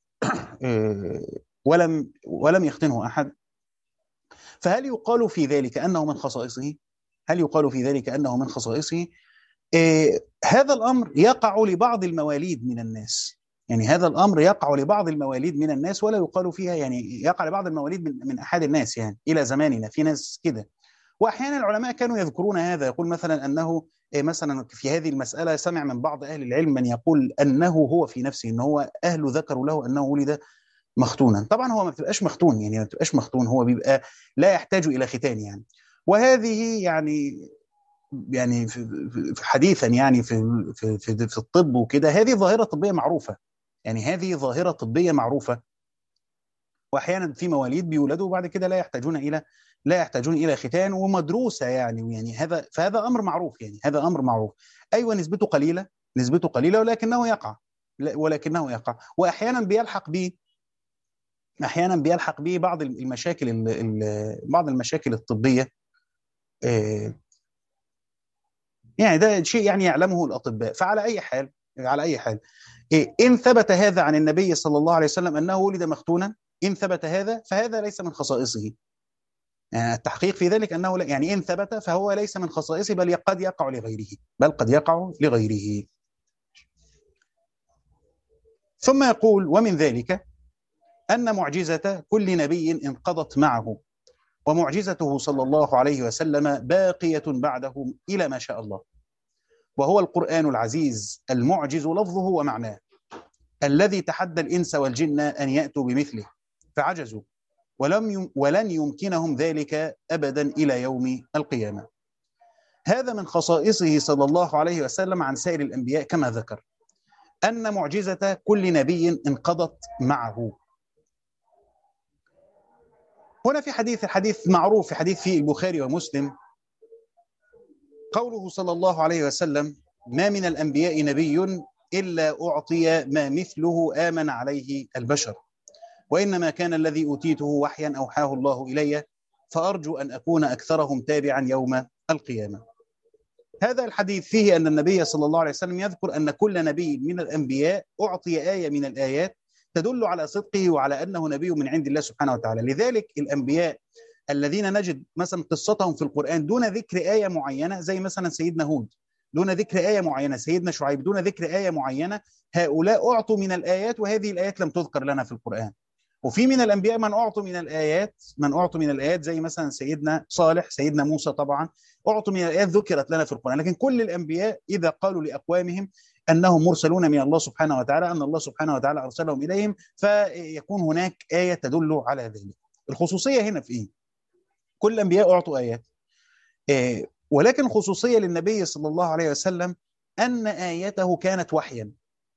ولم ولم يختنه أحد، فهل يقال في ذلك أنه من خصائصه؟ هل يقال في ذلك أنه من خصائصه؟ إيه هذا الأمر يقع لبعض المواليد من الناس، يعني هذا الأمر يقع لبعض المواليد من الناس، ولا يقال فيها، يعني يقع لبعض المواليد من, من أحد الناس، يعني إلى زماننا في ناس كده. وأحيانا العلماء كانوا يذكرون هذا، يقول مثلا أنه إيه مثلا في هذه المسألة سمع من بعض أهل العلم من يقول أنه هو في نفسه، أنه هو أهله ذكروا له أنه ولد مختونا. طبعا هو ما بتبقاش مختون، يعني ما بتبقاش مختون، هو بيبقى لا يحتاج الى ختان يعني. وهذه يعني يعني في في حديثا يعني في في في, في الطب وكده، هذه ظاهره طبيه معروفه، يعني هذه ظاهره طبيه معروفه. واحيانا في مواليد بيولدوا وبعد كده لا يحتاجون الى لا يحتاجون الى ختان، ومدروسه يعني يعني هذا فهذا امر معروف، يعني هذا امر معروف. ايوه نسبته قليله، نسبته قليله، ولكنه يقع، ولكنه يقع. واحيانا بيلحق به احيانا بيلحق به بعض المشاكل ال ال بعض المشاكل الطبيه، يعني ده شيء يعني يعلمه الاطباء. فعلى اي حال على اي حال ان ثبت هذا عن النبي صلى الله عليه وسلم انه ولد مختونا، ان ثبت هذا فهذا ليس من خصائصه. يعني التحقيق في ذلك انه يعني ان ثبت فهو ليس من خصائصه، بل قد يقع لغيره بل قد يقع لغيره. ثم يقول: ومن ذلك أن معجزة كل نبي انقضت معه، ومعجزته صلى الله عليه وسلم باقية بعده إلى ما شاء الله، وهو القرآن العزيز المعجز لفظه ومعناه، الذي تحدى الإنس والجن أن يأتوا بمثله فعجزوا، ولم يم ولن يمكنهم ذلك أبدا إلى يوم القيامة. هذا من خصائصه صلى الله عليه وسلم عن سائر الأنبياء، كما ذكر أن معجزة كل نبي انقضت معه. هنا في حديث الحديث معروف، في حديث في البخاري ومسلم، قوله صلى الله عليه وسلم: ما من الأنبياء نبي إلا أعطي ما مثله آمن عليه البشر، وإنما كان الذي أوتيته وحيا أوحاه الله إلي، فأرجو أن أكون أكثرهم تابعا يوم القيامة. هذا الحديث فيه أن النبي صلى الله عليه وسلم يذكر أن كل نبي من الأنبياء أعطي آية من الآيات تدل على صدقه وعلى أنه نبي من عند الله سبحانه وتعالى. لذلك الأنبياء الذين نجد مثلا قصتهم في القرآن دون ذكر آية معينة، زي مثلا سيدنا هود دون ذكر آية معينة، سيدنا شعيب دون ذكر آية معينة، هؤلاء أعطوا من الآيات وهذه الآيات لم تذكر لنا في القرآن. وفي من الأنبياء من أعطوا من الآيات من أعطوا من الآيات زي مثلا سيدنا صالح، سيدنا موسى طبعا أعطوا من الآيات ذكرت لنا في القرآن. لكن كل الأنبياء إذا قالوا لأقوامهم أنهم مرسلون من الله سبحانه وتعالى، أن الله سبحانه وتعالى أرسلهم إليهم، فيكون هناك آية تدل على ذلك. الخصوصية هنا في إيه؟ كل الأنبياء أعطوا آيات، إيه ولكن خصوصية للنبي صلى الله عليه وسلم أن آيته كانت وحيا،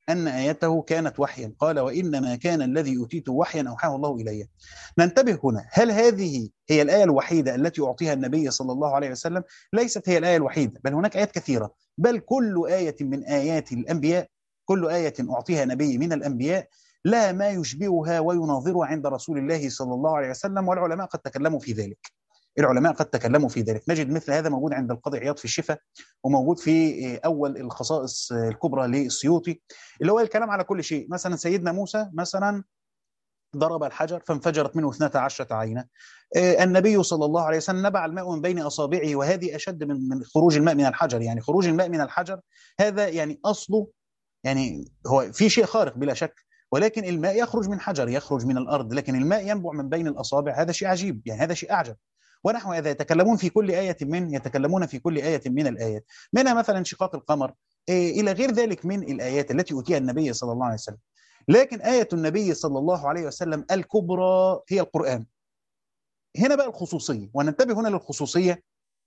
أن آيته كانت وحيا، قال وإنما كان الذي أوتيته وحيا أوحاه الله إلي. ننتبه هنا، هل هذه هي الآية الوحيدة التي أعطيها النبي صلى الله عليه وسلم؟ ليست هي الآية الوحيدة، بل هناك آيات كثيرة، بل كل آية من آيات الأنبياء، كل آية أعطيها نبي من الأنبياء لا ما يشبهها ويناظرها عند رسول الله صلى الله عليه وسلم، والعلماء قد تكلموا في ذلك. العلماء قد تكلموا في ذلك، نجد مثل هذا موجود عند القاضي عياض في الشفاء، وموجود في أول الخصائص الكبرى للسيوطي، اللي هو الكلام على كل شيء. مثلا سيدنا موسى مثلا ضرب الحجر فانفجرت منه اثنتا عشرة عينا. النبي صلى الله عليه وسلم نبع الماء من بين أصابعه، وهذه أشد من من خروج الماء من الحجر. يعني خروج الماء من الحجر هذا يعني أصله، يعني هو في شيء خارق بلا شك، ولكن الماء يخرج من حجر، يخرج من الأرض، لكن الماء ينبع من بين الأصابع، هذا شيء عجيب، يعني هذا شيء أعجب. ونحو هذا يتكلمون في كل آية من يتكلمون في كل آية من الآيات، منها مثلا انشقاق القمر إلى غير ذلك من الآيات التي أوتيها النبي صلى الله عليه وسلم. لكن آية النبي صلى الله عليه وسلم الكبرى هي القرآن. هنا بقى الخصوصية، وننتبه هنا للخصوصية.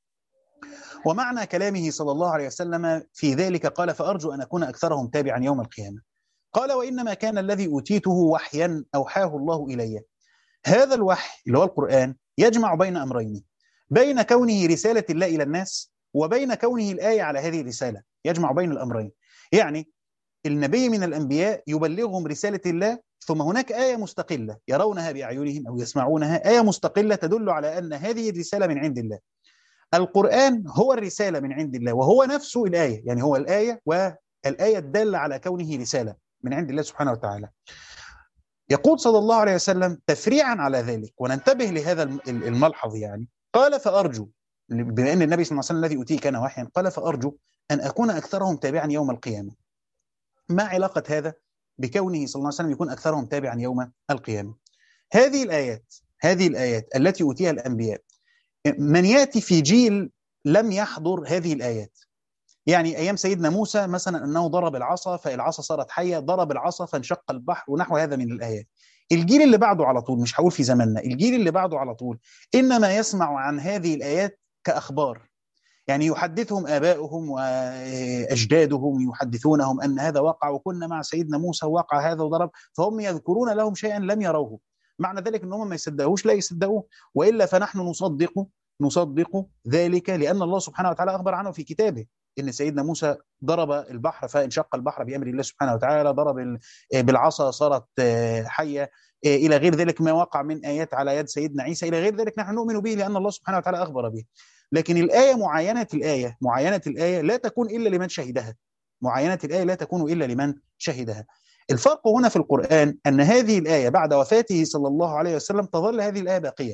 ومعنى كلامه صلى الله عليه وسلم في ذلك قال فأرجو أن أكون أكثرهم تابعا يوم القيامة. قال وإنما كان الذي أوتيته وحيا أوحاه الله إلي. هذا الوحي اللي هو القرآن يجمع بين أمرين، بين كونه رسالة الله إلى الناس، وبين كونه الآية على هذه الرسالة، يجمع بين الأمرين. يعني النبي من الأنبياء يبلغهم رسالة الله، ثم هناك آية مستقلة يرونها بأعينهم أو يسمعونها، آية مستقلة تدل على أن هذه الرسالة من عند الله. القرآن هو الرسالة من عند الله، وهو نفسه الآية، يعني هو الآية والآية الدالة على كونه رسالة من عند الله سبحانه وتعالى. يقول صلى الله عليه وسلم تفريعا على ذلك، وننتبه لهذا الملحظ، يعني قال فأرجو، بما أن النبي صلى الله عليه وسلم الذي أوتيه كان وحيا، قال فأرجو أن أكون أكثرهم تابعا يوم القيامة. ما علاقة هذا بكونه صلى الله عليه وسلم يكون أكثرهم تابعا يوم القيامة؟ هذه الآيات هذه الآيات التي أوتيها الأنبياء، من يأتي في جيل لم يحضر هذه الآيات، يعني أيام سيدنا موسى مثلا أنه ضرب العصا فالعصا صارت حية، ضرب العصا فانشق البحر، ونحو هذا من الآيات. الجيل اللي بعده على طول، مش هقول في زماننا، الجيل اللي بعده على طول إنما يسمع عن هذه الآيات كأخبار، يعني يحدثهم آباؤهم وأجدادهم يحدثونهم أن هذا وقع، وكنا مع سيدنا موسى وقع هذا وضرب، فهم يذكرون لهم شيئا لم يروه. معنى ذلك أنهم ما يصدقوش؟ لا يصدقوه، وإلا فنحن نصدق نصدق ذلك، لأن الله سبحانه وتعالى أخبر عنه في كتابه إن سيدنا موسى ضرب البحر فانشق البحر بأمر الله سبحانه وتعالى، ضرب بالعصا صارت حية، إلى غير ذلك ما وقع من آيات على يد سيدنا عيسى، إلى غير ذلك نحن نؤمن به لأن الله سبحانه وتعالى أخبر به. لكن الآية معاينة الآية معاينة الآية لا تكون إلا لمن شهدها، معاينة الآية لا تكون إلا لمن شهدها. الفرق هنا في القرآن أن هذه الآية بعد وفاته صلى الله عليه وسلم تظل هذه الآية باقية،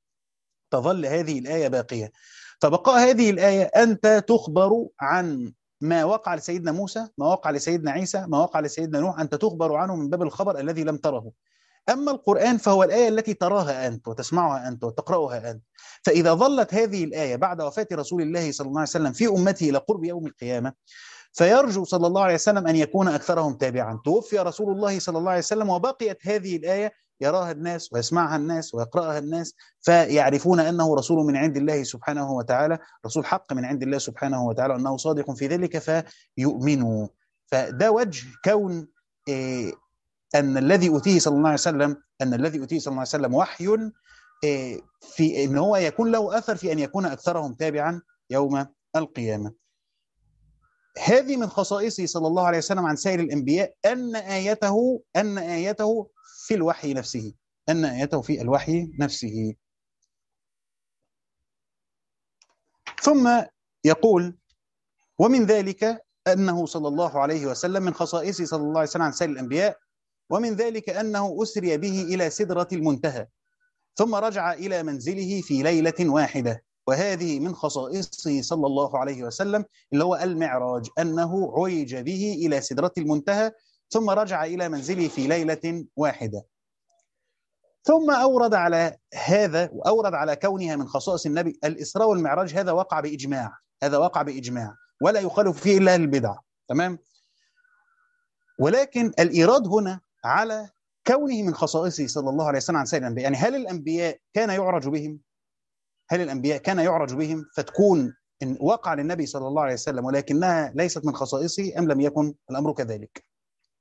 تظل هذه الآية باقية. فبقاء هذه الآية أنت تخبر عن ما وقع لسيدنا موسى، ما وقع لسيدنا عيسى، ما وقع لسيدنا نوح، أنت تخبر عنه من باب الخبر الذي لم تره. أما القرآن فهو الآية التي تراها أنت وتسمعها أنت وتقرأها أنت. فإذا ظلت هذه الآية بعد وفاة رسول الله صلى الله عليه وسلم في أمته إلى قرب يوم القيامة، فيرجو صلى الله عليه وسلم أن يكون أكثرهم تابعا. توفي رسول الله صلى الله عليه وسلم وبقيت هذه الآية يراها الناس ويسمعها الناس ويقرأها الناس، فيعرفون أنه رسول من عند الله سبحانه وتعالى، رسول حق من عند الله سبحانه وتعالى، أنه صادق في ذلك فيؤمنوا. فده وجه كون إيه أن الذي أوتيه صلى الله عليه وسلم أن الذي أوتيه صلى الله عليه وسلم وحي، في أن هو يكون له أثر في أن يكون أكثرهم تابعا يوم القيامة. هذه من خصائصه صلى الله عليه وسلم عن سائر الأنبياء، أن آيته أن آيته في الوحي نفسه، أن آيته في الوحي نفسه. ثم يقول ومن ذلك أنه صلى الله عليه وسلم من خصائصه صلى الله عليه وسلم عن سائر الأنبياء، ومن ذلك أنه أسري به إلى سدرة المنتهى ثم رجع إلى منزله في ليلة واحدة، وهذه من خصائصه صلى الله عليه وسلم اللي هو المعراج، أنه عرج به إلى سدرة المنتهى ثم رجع إلى منزله في ليلة واحدة. ثم أورد على هذا وأورد على كونها من خصائص النبي الإسراء والمعراج، هذا وقع بإجماع، هذا وقع بإجماع ولا يخالف فيه إلا البدع، تمام. ولكن الإيراد هنا على كونه من خصائصه صلى الله عليه وسلم عن سائر الأنبياء، يعني هل الأنبياء كان يعرج بهم؟ هل الأنبياء كان يعرج بهم فتكون إن وقع للنبي صلى الله عليه وسلم ولكنها ليست من خصائصه، أم لم يكن الأمر كذلك؟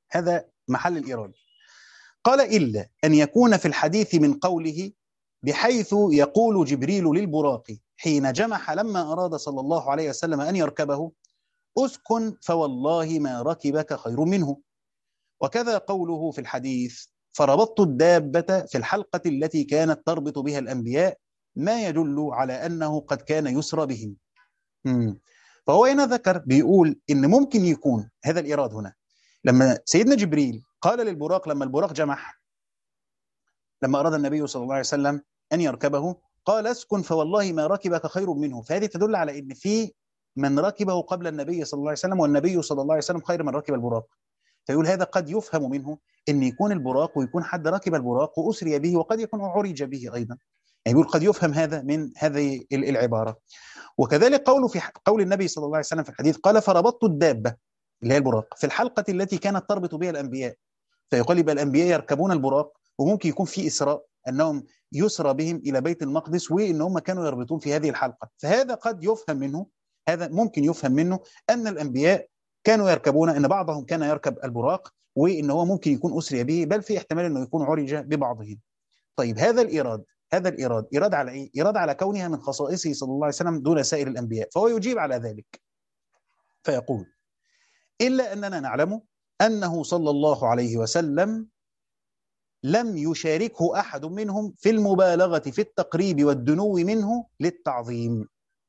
هذا محل الإيراد. قال إلا أن يكون في الحديث من قوله بحيث يقول جبريل للبراق حين جمح لما أراد صلى الله عليه وسلم أن يركبه أسكن فوالله ما ركبك خير منه. وكذا قوله في الحديث فربطت الدابة في الحلقة التي كانت تربط بها الأنبياء ما يدل على أنه قد كان يسرى بهم. مم. فهو هنا ذكر بيقول إن ممكن يكون هذا الإيراد هنا لما سيدنا جبريل قال للبراق لما البراق جمح، لما أراد النبي صلى الله عليه وسلم أن يركبه قال اسكن فوالله ما ركبك خير منه. فهذه تدل على أن في من ركبه قبل النبي صلى الله عليه وسلم، والنبي صلى الله عليه وسلم خير من ركب البراق. فيقول هذا قد يفهم منه أن يكون البراق ويكون حد ركب البراق وأسري به، وقد يكون عرج به أيضا. يعني يقول قد يفهم هذا من هذه العبارة. وكذلك قوله في قول النبي صلى الله عليه وسلم في الحديث قال فربطت الدابة اللي هي البراق في الحلقة التي كانت تربط بها الأنبياء. فيقول يبقى الأنبياء يركبون البراق، وممكن يكون في إسراء أنهم يسرى بهم إلى بيت المقدس وإنهم كانوا يربطون في هذه الحلقة. فهذا قد يفهم منه، هذا ممكن يفهم منه أن الأنبياء كانوا يركبون، أن بعضهم كان يركب البراق وإن هو ممكن يكون أسري به، بل في احتمال أنه يكون عرج ببعضهم. طيب هذا الإيراد هذا الإيراد إيراد على إيه؟ إيراد على كونها من خصائصه صلى الله عليه وسلم دون سائر الأنبياء. فهو يجيب على ذلك فيقول إلا أننا نعلم أنه صلى الله عليه وسلم لم يشاركه أحد منهم في المبالغة في التقريب والدنو منه للتعظيم.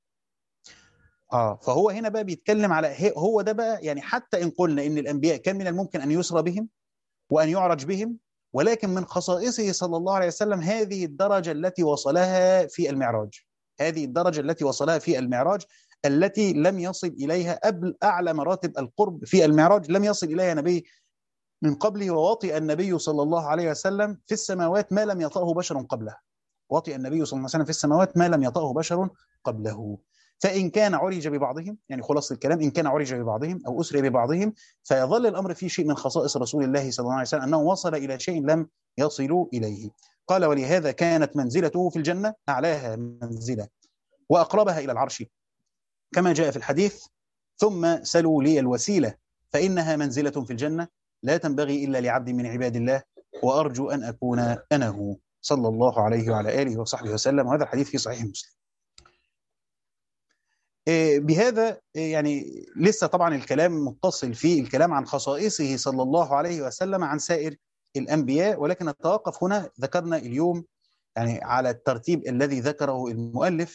آه فهو هنا بقى بيتكلم على هو ده بقى، يعني حتى إن قلنا إن الأنبياء كان من الممكن أن يسرى بهم وأن يعرج بهم، ولكن من خصائصه صلى الله عليه وسلم هذه الدرجة التي وصلها في المعراج، هذه الدرجة التي وصلها في المعراج التي لم يصل إليها قبل أعلى مراتب القرب في المعراج، لم يصل إليها نبي من قبله. ووطئ النبي صلى الله عليه وسلم في السماوات ما لم يطأه بشر قبله، وطئ النبي صلى الله عليه وسلم في السماوات ما لم يطأه بشر قبله. فإن كان عرج ببعضهم، يعني خلاص الكلام، إن كان عرج ببعضهم أو أسري ببعضهم، فيظل الأمر فيه شيء من خصائص رسول الله صلى الله عليه وسلم أنه وصل إلى شيء لم يصلوا إليه. قال ولهذا كانت منزلته في الجنة أعلاها منزلة وأقربها إلى العرش، كما جاء في الحديث ثم سلوا لي الوسيلة فإنها منزلة في الجنة لا تنبغي إلا لعبد من عباد الله وأرجو أن أكون أنا هو، صلى الله عليه وعلى آله وصحبه وسلم. وهذا الحديث في صحيح مسلم. بهذا يعني لسه طبعا الكلام متصل في الكلام عن خصائصه صلى الله عليه وسلم عن سائر الأنبياء، ولكن نتوقف هنا. ذكرنا اليوم يعني على الترتيب الذي ذكره المؤلف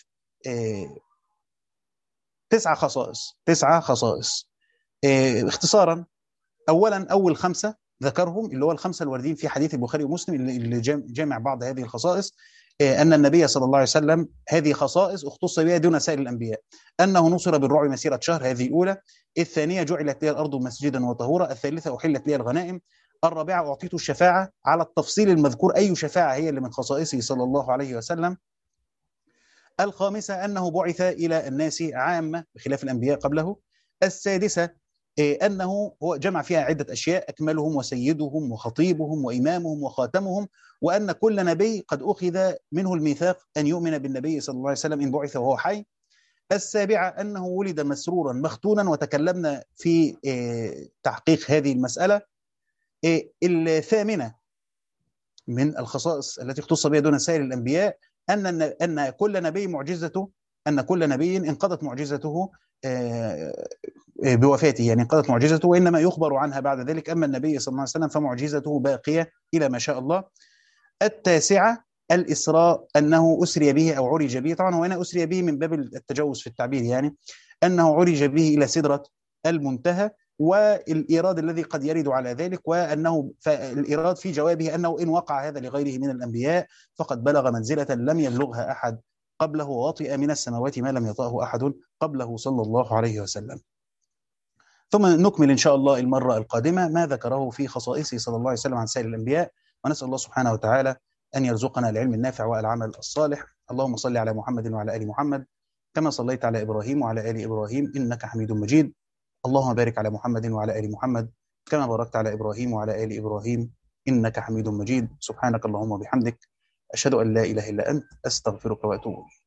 تسعة خصائص تسعة خصائص اختصارا. أولا أول خمسة ذكرهم اللي هو الخمسة الواردين في حديث البخاري ومسلم اللي جامع بعض هذه الخصائص، أن النبي صلى الله عليه وسلم هذه خصائص اختص بها دون سائر الأنبياء. أنه نصر بالرعب مسيرة شهر، هذه الأولى. الثانية جعلت لي الأرض مسجدا وطهورا. الثالثة أحلت لي الغنائم. الرابعة أعطيت الشفاعة على التفصيل المذكور، أي شفاعة هي اللي من خصائصه صلى الله عليه وسلم. الخامسة أنه بعث إلى الناس عامة بخلاف الأنبياء قبله. السادسة أنه هو جمع فيها عدة أشياء، أكملهم وسيدهم وخطيبهم وإمامهم وخاتمهم، وأن كل نبي قد أخذ منه الميثاق أن يؤمن بالنبي صلى الله عليه وسلم إن بعث وهو حي. السابعة أنه ولد مسرورا مختونا، وتكلمنا في تحقيق هذه المسألة. الثامنة من الخصائص التي اختص بها دون سائر الأنبياء أن أن كل نبي معجزته أن كل نبي انقضت معجزته بوفاته، يعني انقضت معجزته وإنما يخبر عنها بعد ذلك. أما النبي صلى الله عليه وسلم فمعجزته باقية إلى ما شاء الله. التاسعة الإسراء، أنه أسري به أو عرج به، طبعا وأنا أسري به من باب التجوز في التعبير، يعني أنه عرج به إلى سدرة المنتهى، والإيراد الذي قد يرد على ذلك، وأنه الإيراد في جوابه أنه إن وقع هذا لغيره من الأنبياء فقد بلغ منزلة لم يبلغها أحد قبله، ووطئ من السماوات ما لم يطأه أحد قبله صلى الله عليه وسلم. ثم نكمل إن شاء الله المرة القادمة ما ذكره في خصائصه صلى الله عليه وسلم عن سائر الأنبياء، ونسأل الله سبحانه وتعالى أن يرزقنا العلم النافع والعمل الصالح. اللهم صل على محمد وعلى آل محمد كما صليت على إبراهيم وعلى آل إبراهيم إنك حميد مجيد. اللهم بارك على محمد وعلى آل محمد كما باركت على إبراهيم وعلى آل إبراهيم إنك حميد مجيد. سبحانك اللهم وبحمدك أشهد أن لا إله إلا أنت أستغفرك وأتوب إليك.